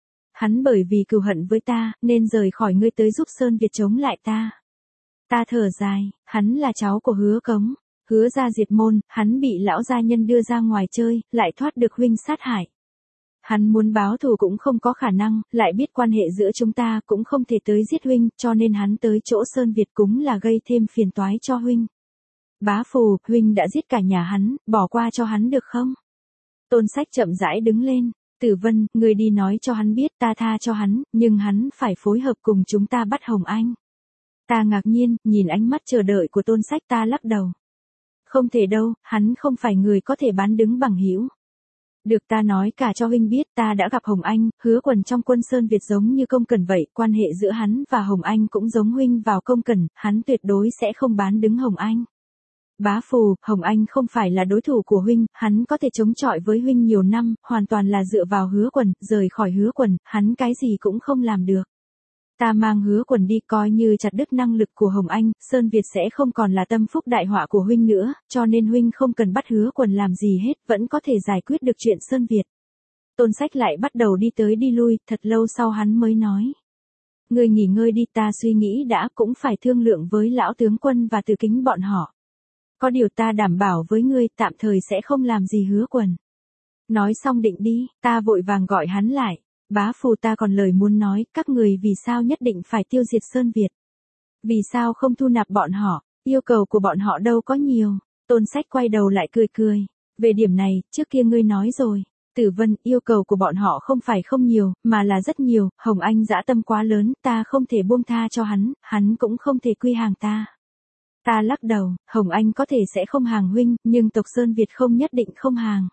Hắn bởi vì cừu hận với ta, nên rời khỏi ngươi tới giúp Sơn Việt chống lại ta. Ta thở dài, hắn là cháu của Hứa Cống. Hứa gia diệt môn, hắn bị lão gia nhân đưa ra ngoài chơi, lại thoát được huynh sát hại. Hắn muốn báo thù cũng không có khả năng, lại biết quan hệ giữa chúng ta cũng không thể tới giết huynh, cho nên hắn tới chỗ Sơn Việt cũng là gây thêm phiền toái cho huynh. Bá Phù, huynh đã giết cả nhà hắn, bỏ qua cho hắn được không? Tôn Sách chậm rãi đứng lên, Tử Vân, người đi nói cho hắn biết ta tha cho hắn, nhưng hắn phải phối hợp cùng chúng ta bắt Hồng Anh. Ta ngạc nhiên, nhìn ánh mắt chờ đợi của Tôn Sách ta lắc đầu. Không thể đâu, hắn không phải người có thể bán đứng bằng hữu. Được, ta nói cả cho huynh biết, ta đã gặp Hồng Anh, Hứa Quần trong quân Sơn Việt giống như công cẩn vậy, quan hệ giữa hắn và Hồng Anh cũng giống huynh vào công cẩn, hắn tuyệt đối sẽ không bán đứng Hồng Anh. Bá Phù, Hồng Anh không phải là đối thủ của huynh, hắn có thể chống chọi với huynh nhiều năm, hoàn toàn là dựa vào Hứa Quần, rời khỏi Hứa Quần, hắn cái gì cũng không làm được. Ta mang Hứa Quần đi coi như chặt đứt năng lực của Hồng Anh, Sơn Việt sẽ không còn là tâm phúc đại họa của huynh nữa, cho nên huynh không cần bắt Hứa Quần làm gì hết, vẫn có thể giải quyết được chuyện Sơn Việt. Tôn Sách lại bắt đầu đi tới đi lui, thật lâu sau hắn mới nói. Ngươi nghỉ ngơi đi, ta suy nghĩ đã, cũng phải thương lượng với lão tướng quân và Từ Kính bọn họ. Có điều ta đảm bảo với ngươi tạm thời sẽ không làm gì Hứa Quần. Nói xong định đi, ta vội vàng gọi hắn lại. Bá Phù ta còn lời muốn nói, các người vì sao nhất định phải tiêu diệt Sơn Việt? Vì sao không thu nạp bọn họ? Yêu cầu của bọn họ đâu có nhiều. Tôn Sách quay đầu lại cười cười. Về điểm này, trước kia ngươi nói rồi. Tử Vân, yêu cầu của bọn họ không phải không nhiều, mà là rất nhiều. Hồng Anh dã tâm quá lớn, ta không thể buông tha cho hắn cũng không thể quy hàng ta. Ta lắc đầu, Hồng Anh có thể sẽ không hàng huynh, nhưng tộc Sơn Việt không nhất định không hàng.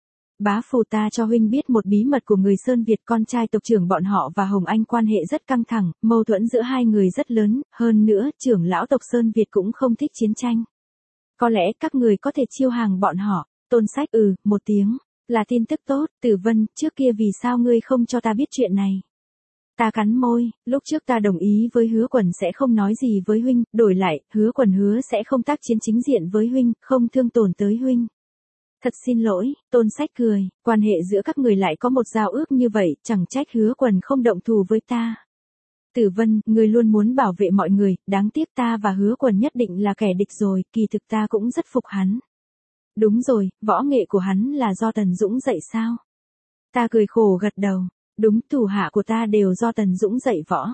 Bá Phù ta cho huynh biết một bí mật của người Sơn Việt, con trai tộc trưởng bọn họ và Hồng Anh quan hệ rất căng thẳng, mâu thuẫn giữa hai người rất lớn, hơn nữa, trưởng lão tộc Sơn Việt cũng không thích chiến tranh. Có lẽ các người có thể chiêu hàng bọn họ. Tôn Sách một tiếng, là tin tức tốt. Tử Vân, trước kia vì sao ngươi không cho ta biết chuyện này? Ta cắn môi, lúc trước ta đồng ý với Hứa Quần sẽ không nói gì với huynh, đổi lại, Hứa Quần hứa sẽ không tác chiến chính diện với huynh, không thương tổn tới huynh. Thật xin lỗi, Tôn Sách cười, quan hệ giữa các người lại có một giao ước như vậy, chẳng trách Hứa Quần không động thù với ta. Tử Vân, ngươi luôn muốn bảo vệ mọi người, đáng tiếc ta và Hứa Quần nhất định là kẻ địch rồi, kỳ thực ta cũng rất phục hắn. Đúng rồi, võ nghệ của hắn là do Tần Dũng dạy sao? Ta cười khổ gật đầu, đúng, thủ hạ của ta đều do Tần Dũng dạy võ.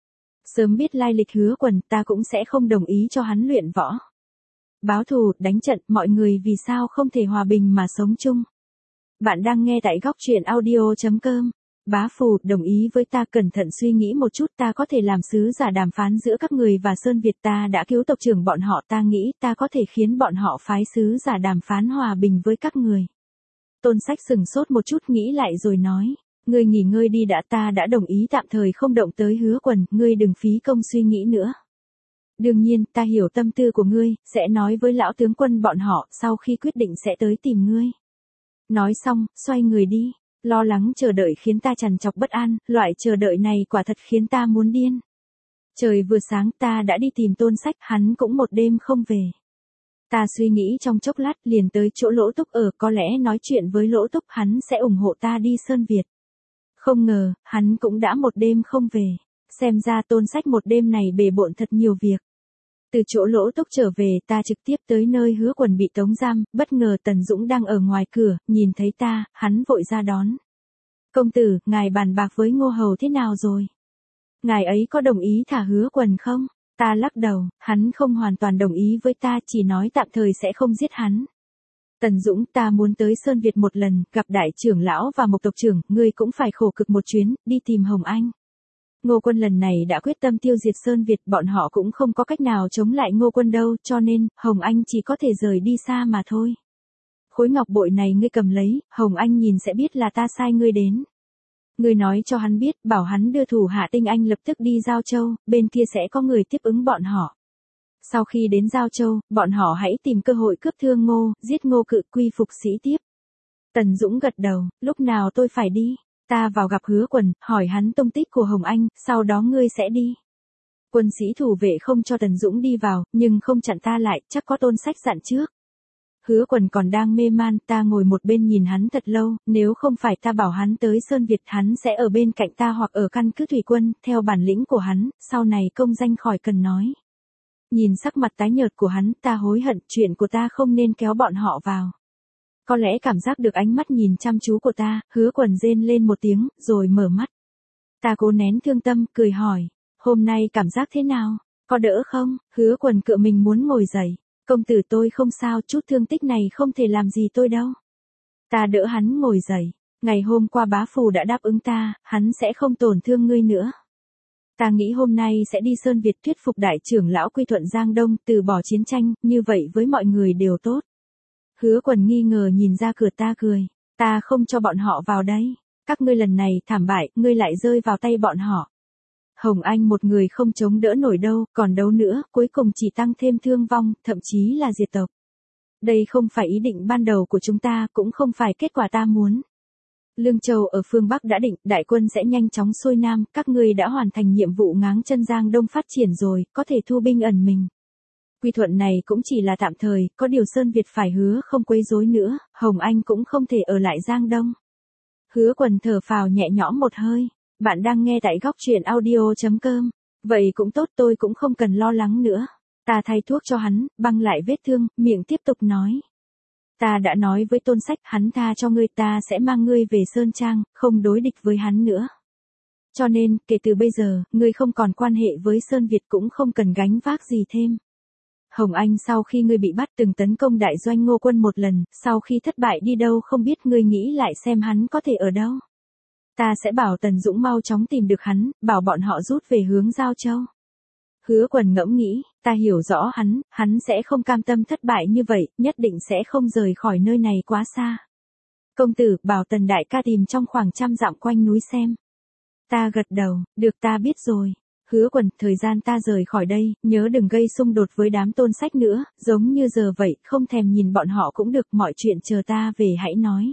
Sớm biết lai lịch Hứa Quần, ta cũng sẽ không đồng ý cho hắn luyện võ. Báo thù, đánh trận, mọi người vì sao không thể hòa bình mà sống chung? Bạn đang nghe tại góc truyện audio.com. Bá Phù, đồng ý với ta, cẩn thận suy nghĩ một chút, ta có thể làm sứ giả đàm phán giữa các người và Sơn Việt, ta đã cứu tộc trưởng bọn họ, ta nghĩ ta có thể khiến bọn họ phái sứ giả đàm phán hòa bình với các người. Tôn Sách sừng sốt một chút nghĩ lại rồi nói, ngươi nghỉ ngơi đi đã, ta đã đồng ý tạm thời không động tới Hứa Quần, ngươi đừng phí công suy nghĩ nữa. Đương nhiên, ta hiểu tâm tư của ngươi, sẽ nói với lão tướng quân bọn họ, sau khi quyết định sẽ tới tìm ngươi. Nói xong, xoay người đi. Lo lắng chờ đợi khiến ta trằn trọc bất an, loại chờ đợi này quả thật khiến ta muốn điên. Trời vừa sáng ta đã đi tìm Tôn Sách, hắn cũng một đêm không về. Ta suy nghĩ trong chốc lát liền tới chỗ Lỗ Túc ở, có lẽ nói chuyện với Lỗ Túc hắn sẽ ủng hộ ta đi Sơn Việt. Không ngờ, hắn cũng đã một đêm không về. Xem ra Tôn Sách một đêm này bề bộn thật nhiều việc. Từ chỗ Lỗ Túc trở về ta trực tiếp tới nơi Hứa Quần bị tống giam, bất ngờ Tần Dũng đang ở ngoài cửa, nhìn thấy ta, hắn vội ra đón. Công tử, ngài bàn bạc với Ngô Hầu thế nào rồi? Ngài ấy có đồng ý thả Hứa Quần không? Ta lắc đầu, hắn không hoàn toàn đồng ý với ta, chỉ nói tạm thời sẽ không giết hắn. Tần Dũng, ta muốn tới Sơn Việt một lần, gặp đại trưởng lão và Mộc tộc trưởng, ngươi cũng phải khổ cực một chuyến, đi tìm Hồng Anh. Ngô Quân lần này đã quyết tâm tiêu diệt Sơn Việt, bọn họ cũng không có cách nào chống lại Ngô Quân đâu, cho nên, Hồng Anh chỉ có thể rời đi xa mà thôi. Khối ngọc bội này ngươi cầm lấy, Hồng Anh nhìn sẽ biết là ta sai ngươi đến. Ngươi nói cho hắn biết, bảo hắn đưa thủ hạ Tinh Anh lập tức đi Giao Châu, bên kia sẽ có người tiếp ứng bọn họ. Sau khi đến Giao Châu, bọn họ hãy tìm cơ hội cướp Thương Ngô, giết Ngô Cự, quy phục sĩ tiếp. Tần Dũng gật đầu, lúc nào tôi phải đi? Ta vào gặp Hứa Quần, hỏi hắn tung tích của Hồng Anh, sau đó ngươi sẽ đi. Quân sĩ thủ vệ không cho Tần Dũng đi vào, nhưng không chặn ta lại, chắc có Tôn Sách dặn trước. Hứa Quần còn đang mê man, ta ngồi một bên nhìn hắn thật lâu, nếu không phải ta bảo hắn tới Sơn Việt, hắn sẽ ở bên cạnh ta hoặc ở căn cứ thủy quân, theo bản lĩnh của hắn, sau này công danh khỏi cần nói. Nhìn sắc mặt tái nhợt của hắn, ta hối hận, chuyện của ta không nên kéo bọn họ vào. Có lẽ cảm giác được ánh mắt nhìn chăm chú của ta, Hứa Quần rên lên một tiếng, rồi mở mắt. Ta cố nén thương tâm, cười hỏi, hôm nay cảm giác thế nào, có đỡ không? Hứa Quần cựa mình muốn ngồi dậy. Công tử tôi không sao, chút thương tích này không thể làm gì tôi đâu. Ta đỡ hắn ngồi dậy, ngày hôm qua Bá Phù đã đáp ứng ta, hắn sẽ không tổn thương ngươi nữa. Ta nghĩ hôm nay sẽ đi Sơn Việt thuyết phục đại trưởng lão quy thuận Giang Đông, từ bỏ chiến tranh, như vậy với mọi người đều tốt. Hứa Quần nghi ngờ nhìn ra cửa, ta cười, ta không cho bọn họ vào đây. Các ngươi lần này thảm bại, ngươi lại rơi vào tay bọn họ. Hồng Anh một người không chống đỡ nổi đâu, còn đâu nữa, cuối cùng chỉ tăng thêm thương vong, thậm chí là diệt tộc. Đây không phải ý định ban đầu của chúng ta, cũng không phải kết quả ta muốn. Lương Châu ở phương Bắc đã định, đại quân sẽ nhanh chóng xuôi Nam, các ngươi đã hoàn thành nhiệm vụ ngáng chân Giang Đông phát triển rồi, có thể thu binh ẩn mình. Quy thuận này cũng chỉ là tạm thời, có điều Sơn Việt phải hứa không quấy rối nữa, Hồng Anh cũng không thể ở lại Giang Đông. Hứa Quần thở phào nhẹ nhõm một hơi. Bạn đang nghe tại góc truyện audio.com. Vậy cũng tốt, tôi cũng không cần lo lắng nữa. Ta thay thuốc cho hắn, băng lại vết thương, miệng tiếp tục nói. Ta đã nói với Tôn Sách, hắn tha cho ngươi, ta sẽ mang ngươi về Sơn Trang, không đối địch với hắn nữa. Cho nên, kể từ bây giờ, ngươi không còn quan hệ với Sơn Việt, cũng không cần gánh vác gì thêm. Hồng Anh sau khi ngươi bị bắt từng tấn công đại doanh Ngô Quân một lần, sau khi thất bại đi đâu không biết, ngươi nghĩ lại xem hắn có thể ở đâu. Ta sẽ bảo Tần Dũng mau chóng tìm được hắn, bảo bọn họ rút về hướng Giao Châu. Hứa Quần ngẫm nghĩ, ta hiểu rõ hắn sẽ không cam tâm thất bại như vậy, nhất định sẽ không rời khỏi nơi này quá xa. Công tử, bảo Tần đại ca tìm trong khoảng 100 dặm quanh núi xem. Ta gật đầu, được, ta biết rồi. Hứa Quần, thời gian ta rời khỏi đây, nhớ đừng gây xung đột với đám Tôn Sách nữa, giống như giờ vậy, không thèm nhìn bọn họ cũng được, mọi chuyện chờ ta về hãy nói.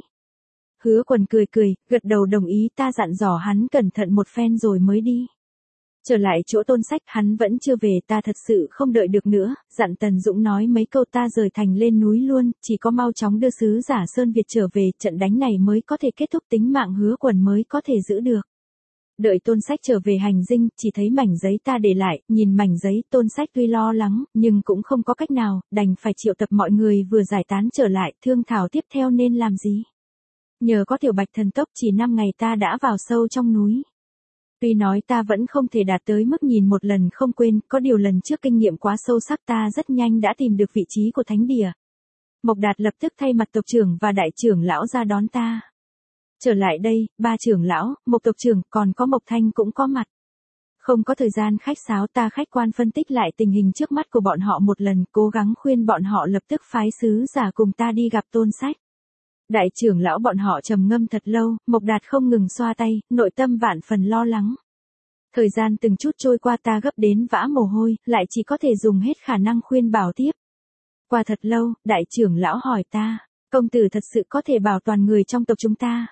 Hứa Quần cười cười, gật đầu đồng ý, ta dặn dò hắn cẩn thận một phen rồi mới đi. Trở lại chỗ Tôn Sách, hắn vẫn chưa về, ta thật sự không đợi được nữa, dặn Tần Dũng nói mấy câu, ta rời thành lên núi luôn, chỉ có mau chóng đưa sứ giả Sơn Việt trở về, trận đánh này mới có thể kết thúc, tính mạng Hứa Quần mới có thể giữ được. Đợi Tôn Sách trở về hành dinh, chỉ thấy mảnh giấy ta để lại, nhìn mảnh giấy, Tôn Sách tuy lo lắng, nhưng cũng không có cách nào, đành phải triệu tập mọi người vừa giải tán trở lại, thương thảo tiếp theo nên làm gì. Nhờ có Tiểu Bạch thần tốc, chỉ 5 ngày ta đã vào sâu trong núi. Tuy nói ta vẫn không thể đạt tới mức nhìn một lần không quên, có điều lần trước kinh nghiệm quá sâu sắc, ta rất nhanh đã tìm được vị trí của thánh địa. Mộc Đạt lập tức thay mặt tộc trưởng và đại trưởng lão ra đón ta. Trở lại đây, 3 trưởng lão, Mộc tộc trưởng, còn có Mộc Thanh cũng có mặt. Không có thời gian khách sáo, ta khách quan phân tích lại tình hình trước mắt của bọn họ một lần, cố gắng khuyên bọn họ lập tức phái sứ giả cùng ta đi gặp Tôn Sách. Đại trưởng lão bọn họ trầm ngâm thật lâu, Mộc Đạt không ngừng xoa tay, nội tâm vạn phần lo lắng. Thời gian từng chút trôi qua, ta gấp đến vã mồ hôi, lại chỉ có thể dùng hết khả năng khuyên bảo tiếp. Qua thật lâu, đại trưởng lão hỏi ta, công tử thật sự có thể bảo toàn người trong tộc chúng ta?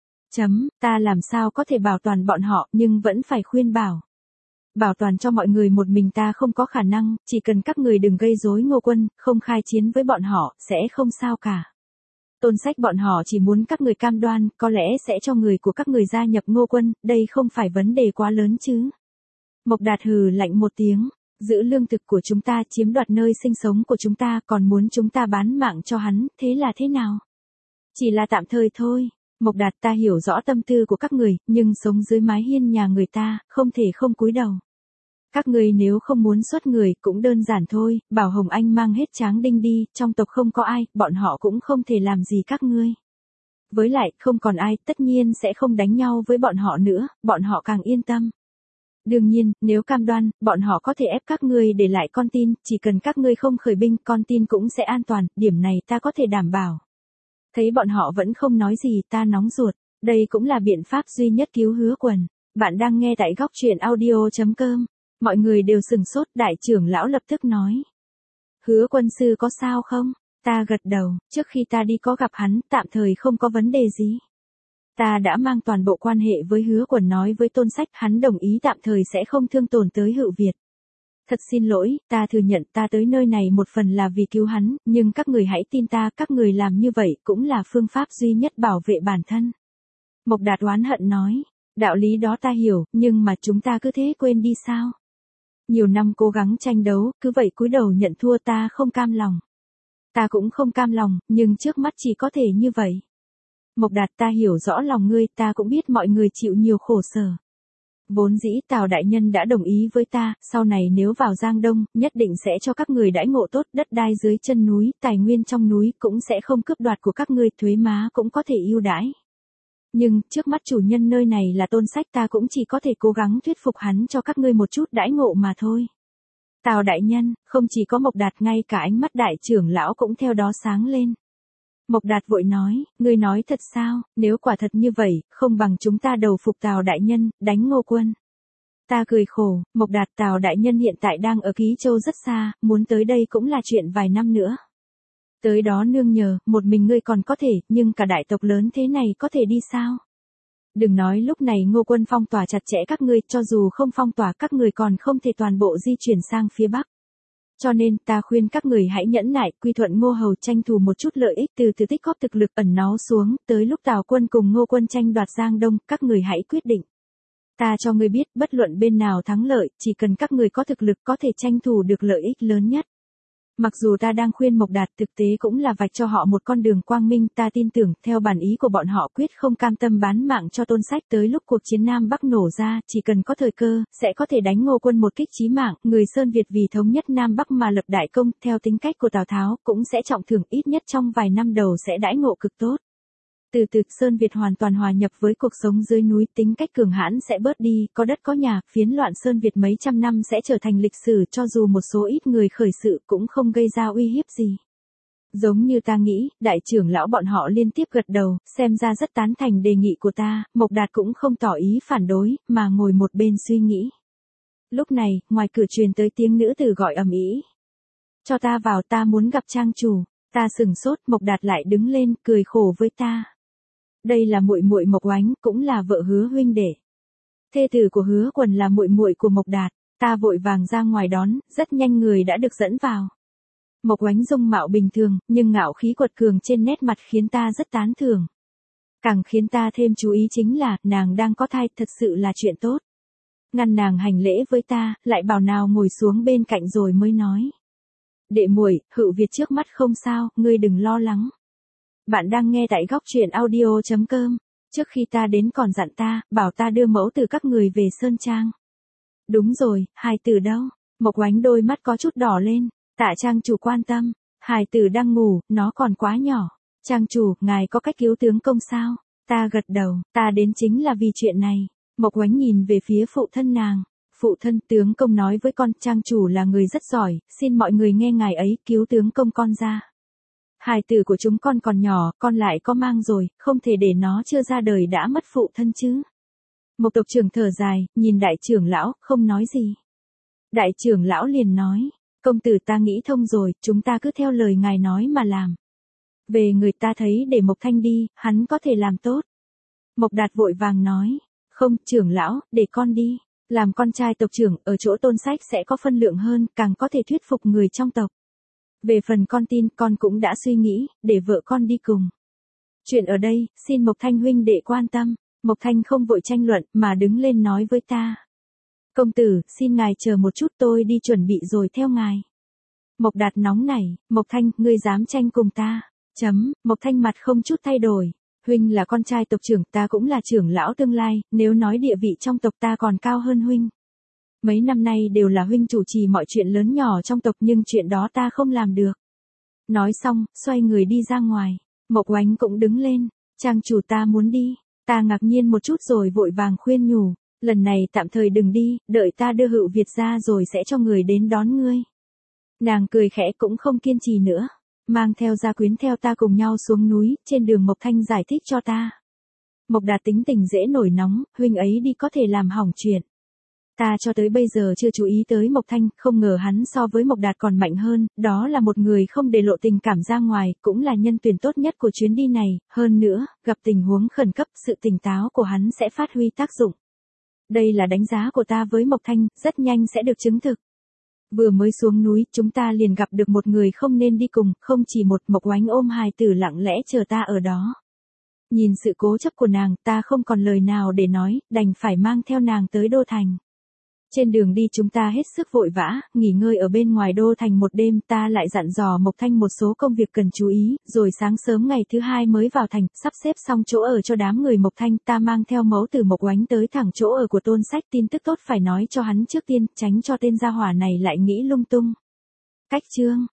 Ta làm sao có thể bảo toàn bọn họ, nhưng vẫn phải khuyên bảo. Bảo toàn cho mọi người một mình ta không có khả năng, chỉ cần các người đừng gây rối Ngô Quân, không khai chiến với bọn họ, sẽ không sao cả. Tôn Sách bọn họ chỉ muốn các người cam đoan, có lẽ sẽ cho người của các người gia nhập Ngô Quân, đây không phải vấn đề quá lớn chứ. Mộc Đạt hừ lạnh một tiếng, giữ lương thực của chúng ta, chiếm đoạt nơi sinh sống của chúng ta, còn muốn chúng ta bán mạng cho hắn, thế là thế nào? Chỉ là tạm thời thôi. Mộc Đạt, ta hiểu rõ tâm tư của các người, nhưng sống dưới mái hiên nhà người ta, không thể không cúi đầu. Các người nếu không muốn xuất người, cũng đơn giản thôi, bảo Hồng Anh mang hết Tráng Đinh đi, trong tộc không có ai, bọn họ cũng không thể làm gì các ngươi. Với lại, không còn ai, tất nhiên sẽ không đánh nhau với bọn họ nữa, bọn họ càng yên tâm. Đương nhiên, nếu cam đoan, bọn họ có thể ép các ngươi để lại con tin, chỉ cần các ngươi không khởi binh, con tin cũng sẽ an toàn, điểm này ta có thể đảm bảo. Thấy bọn họ vẫn không nói gì, ta nóng ruột, đây cũng là biện pháp duy nhất cứu Hứa Quần. Bạn đang nghe tại góc truyện audio.com. Mọi người đều sừng sốt, đại trưởng lão lập tức nói. Hứa quân sư có sao không? Ta gật đầu, trước khi ta đi có gặp hắn, tạm thời không có vấn đề gì. Ta đã mang toàn bộ quan hệ với Hứa Quần nói với Tôn Sách, hắn đồng ý tạm thời sẽ không thương tổn tới Hữu Việt. Thật xin lỗi, ta thừa nhận ta tới nơi này một phần là vì cứu hắn, nhưng các người hãy tin ta, các người làm như vậy cũng là phương pháp duy nhất bảo vệ bản thân. Mộc Đạt oán hận nói, đạo lý đó ta hiểu, nhưng mà chúng ta cứ thế quên đi sao? Nhiều năm cố gắng tranh đấu, cứ vậy cúi đầu nhận thua, ta không cam lòng. Ta cũng không cam lòng, nhưng trước mắt chỉ có thể như vậy. Mộc Đạt, ta hiểu rõ lòng ngươi, ta cũng biết mọi người chịu nhiều khổ sở. Vốn dĩ Tào đại nhân đã đồng ý với ta, sau này nếu vào Giang Đông, nhất định sẽ cho các người đãi ngộ tốt, đất đai dưới chân núi, tài nguyên trong núi cũng sẽ không cướp đoạt của các ngươi, thuế má cũng có thể ưu đãi. Nhưng, trước mắt chủ nhân nơi này là Tôn Sách, ta cũng chỉ có thể cố gắng thuyết phục hắn cho các ngươi một chút đãi ngộ mà thôi. Tào đại nhân, không chỉ có Mộc Đạt, ngay cả ánh mắt đại trưởng lão cũng theo đó sáng lên. Mộc Đạt vội nói, ngươi nói thật sao, nếu quả thật như vậy, không bằng chúng ta đầu phục Tào đại nhân, đánh Ngô Quân. Ta cười khổ, Mộc Đạt, Tào đại nhân hiện tại đang ở Ký Châu rất xa, muốn tới đây cũng là chuyện vài năm nữa. Tới đó nương nhờ, một mình ngươi còn có thể, nhưng cả đại tộc lớn thế này có thể đi sao? Đừng nói lúc này Ngô Quân phong tỏa chặt chẽ các ngươi, cho dù không phong tỏa các người còn không thể toàn bộ di chuyển sang phía Bắc. Cho nên ta khuyên các người hãy nhẫn nại, quy thuận Ngô Hầu, tranh thủ một chút lợi ích từ tích góp thực lực ẩn náu xuống, tới lúc Tào quân cùng Ngô Quân tranh đoạt Giang Đông, các người hãy quyết định. Ta cho ngươi biết, bất luận bên nào thắng lợi, chỉ cần các người có thực lực có thể tranh thủ được lợi ích lớn nhất. Mặc dù ta đang khuyên Mộc Đạt, thực tế cũng là vạch cho họ một con đường quang minh, ta tin tưởng, theo bản ý của bọn họ quyết không cam tâm bán mạng cho Tôn Sách, tới lúc cuộc chiến Nam Bắc nổ ra, chỉ cần có thời cơ, sẽ có thể đánh Ngô Quân một kích chí mạng, người Sơn Việt vì thống nhất Nam Bắc mà lập đại công, theo tính cách của Tào Tháo, cũng sẽ trọng thưởng, ít nhất trong vài năm đầu sẽ đãi ngộ cực tốt. Từ từ, Sơn Việt hoàn toàn hòa nhập với cuộc sống dưới núi, tính cách cường hãn sẽ bớt đi, có đất có nhà, phiến loạn Sơn Việt mấy trăm năm sẽ trở thành lịch sử, cho dù một số ít người khởi sự cũng không gây ra uy hiếp gì. Giống như ta nghĩ, đại trưởng lão bọn họ liên tiếp gật đầu, xem ra rất tán thành đề nghị của ta, Mộc Đạt cũng không tỏ ý phản đối, mà ngồi một bên suy nghĩ. Lúc này, ngoài cửa truyền tới tiếng nữ tử gọi ầm ĩ. Cho ta vào, ta muốn gặp trang chủ. Ta sừng sốt, Mộc Đạt lại đứng lên, cười khổ với ta. Đây là muội muội Mộc Oánh, cũng là vợ Hứa huynh đệ. Thê tử của Hứa Quần là muội muội của Mộc Đạt. Ta vội vàng ra ngoài đón, rất nhanh người đã được dẫn vào. Mộc Oánh dung mạo bình thường, nhưng ngạo khí quật cường trên nét mặt khiến ta rất tán thưởng. Càng khiến ta thêm chú ý chính là, nàng đang có thai, thật sự là chuyện tốt. Ngăn nàng hành lễ với ta, lại bảo nào ngồi xuống bên cạnh rồi mới nói. Đệ muội, Hựu Việt trước mắt không sao, ngươi đừng lo lắng. Bạn đang nghe tại góc truyện audio.com. Trước khi ta đến còn dặn ta, bảo ta đưa mẫu từ các người về Sơn Trang. Đúng rồi, hài tử đâu? Mộc Oánh đôi mắt có chút đỏ lên. Tạ trang chủ quan tâm. Hài tử đang ngủ, nó còn quá nhỏ. Trang chủ, ngài có cách cứu tướng công sao? Ta gật đầu, ta đến chính là vì chuyện này. Mộc Oánh nhìn về phía phụ thân nàng. Phụ thân, tướng công nói với con, trang chủ là người rất giỏi, xin mọi người nghe ngài ấy, cứu tướng công con ra. Hài tử của chúng con còn nhỏ, con lại có mang rồi, không thể để nó chưa ra đời đã mất phụ thân chứ. Mộc tộc trưởng thở dài, nhìn đại trưởng lão, không nói gì. Đại trưởng lão liền nói, công tử ta nghĩ thông rồi, chúng ta cứ theo lời ngài nói mà làm. Về người ta thấy để Mộc Thanh đi, hắn có thể làm tốt. Mộc Đạt vội vàng nói, không, trưởng lão, để con đi. Làm con trai tộc trưởng, ở chỗ Tôn Sách sẽ có phân lượng hơn, càng có thể thuyết phục người trong tộc. Về phần con tin, con cũng đã suy nghĩ, để vợ con đi cùng. Chuyện ở đây, xin Mộc Thanh huynh đệ quan tâm. Mộc Thanh không vội tranh luận, mà đứng lên nói với ta. Công tử, xin ngài chờ một chút, tôi đi chuẩn bị rồi theo ngài. Mộc Đạt nóng nảy, Mộc Thanh, ngươi dám tranh cùng ta. Mộc Thanh mặt không chút thay đổi. Huynh là con trai tộc trưởng, ta cũng là trưởng lão tương lai, nếu nói địa vị trong tộc ta còn cao hơn huynh. Mấy năm nay đều là huynh chủ trì mọi chuyện lớn nhỏ trong tộc, nhưng chuyện đó ta không làm được. Nói xong, xoay người đi ra ngoài. Mộc Oánh cũng đứng lên. Trang chủ, ta muốn đi. Ta ngạc nhiên một chút rồi vội vàng khuyên nhủ. Lần này tạm thời đừng đi, đợi ta đưa Hựu Việt ra rồi sẽ cho người đến đón ngươi. Nàng cười khẽ cũng không kiên trì nữa. Mang theo gia quyến theo ta cùng nhau xuống núi, trên đường Mộc Thanh giải thích cho ta. Mộc Đạt tính tình dễ nổi nóng, huynh ấy đi có thể làm hỏng chuyện. Ta cho tới bây giờ chưa chú ý tới Mộc Thanh, không ngờ hắn so với Mộc Đạt còn mạnh hơn, đó là một người không để lộ tình cảm ra ngoài, cũng là nhân tuyển tốt nhất của chuyến đi này, hơn nữa, gặp tình huống khẩn cấp, sự tỉnh táo của hắn sẽ phát huy tác dụng. Đây là đánh giá của ta với Mộc Thanh, rất nhanh sẽ được chứng thực. Vừa mới xuống núi, chúng ta liền gặp được một người không nên đi cùng, không chỉ một. Mộc Oánh ôm hài tử lặng lẽ chờ ta ở đó. Nhìn sự cố chấp của nàng, ta không còn lời nào để nói, đành phải mang theo nàng tới Đô Thành. Trên đường đi chúng ta hết sức vội vã, nghỉ ngơi ở bên ngoài Đô Thành một đêm, ta lại dặn dò Mộc Thanh một số công việc cần chú ý, rồi sáng sớm ngày thứ hai mới vào thành, sắp xếp xong chỗ ở cho đám người Mộc Thanh, ta mang theo mẫu tử Mộc Oánh tới thẳng chỗ ở của Tôn Sách, tin tức tốt phải nói cho hắn trước tiên, tránh cho tên gia hỏa này lại nghĩ lung tung. Cách chương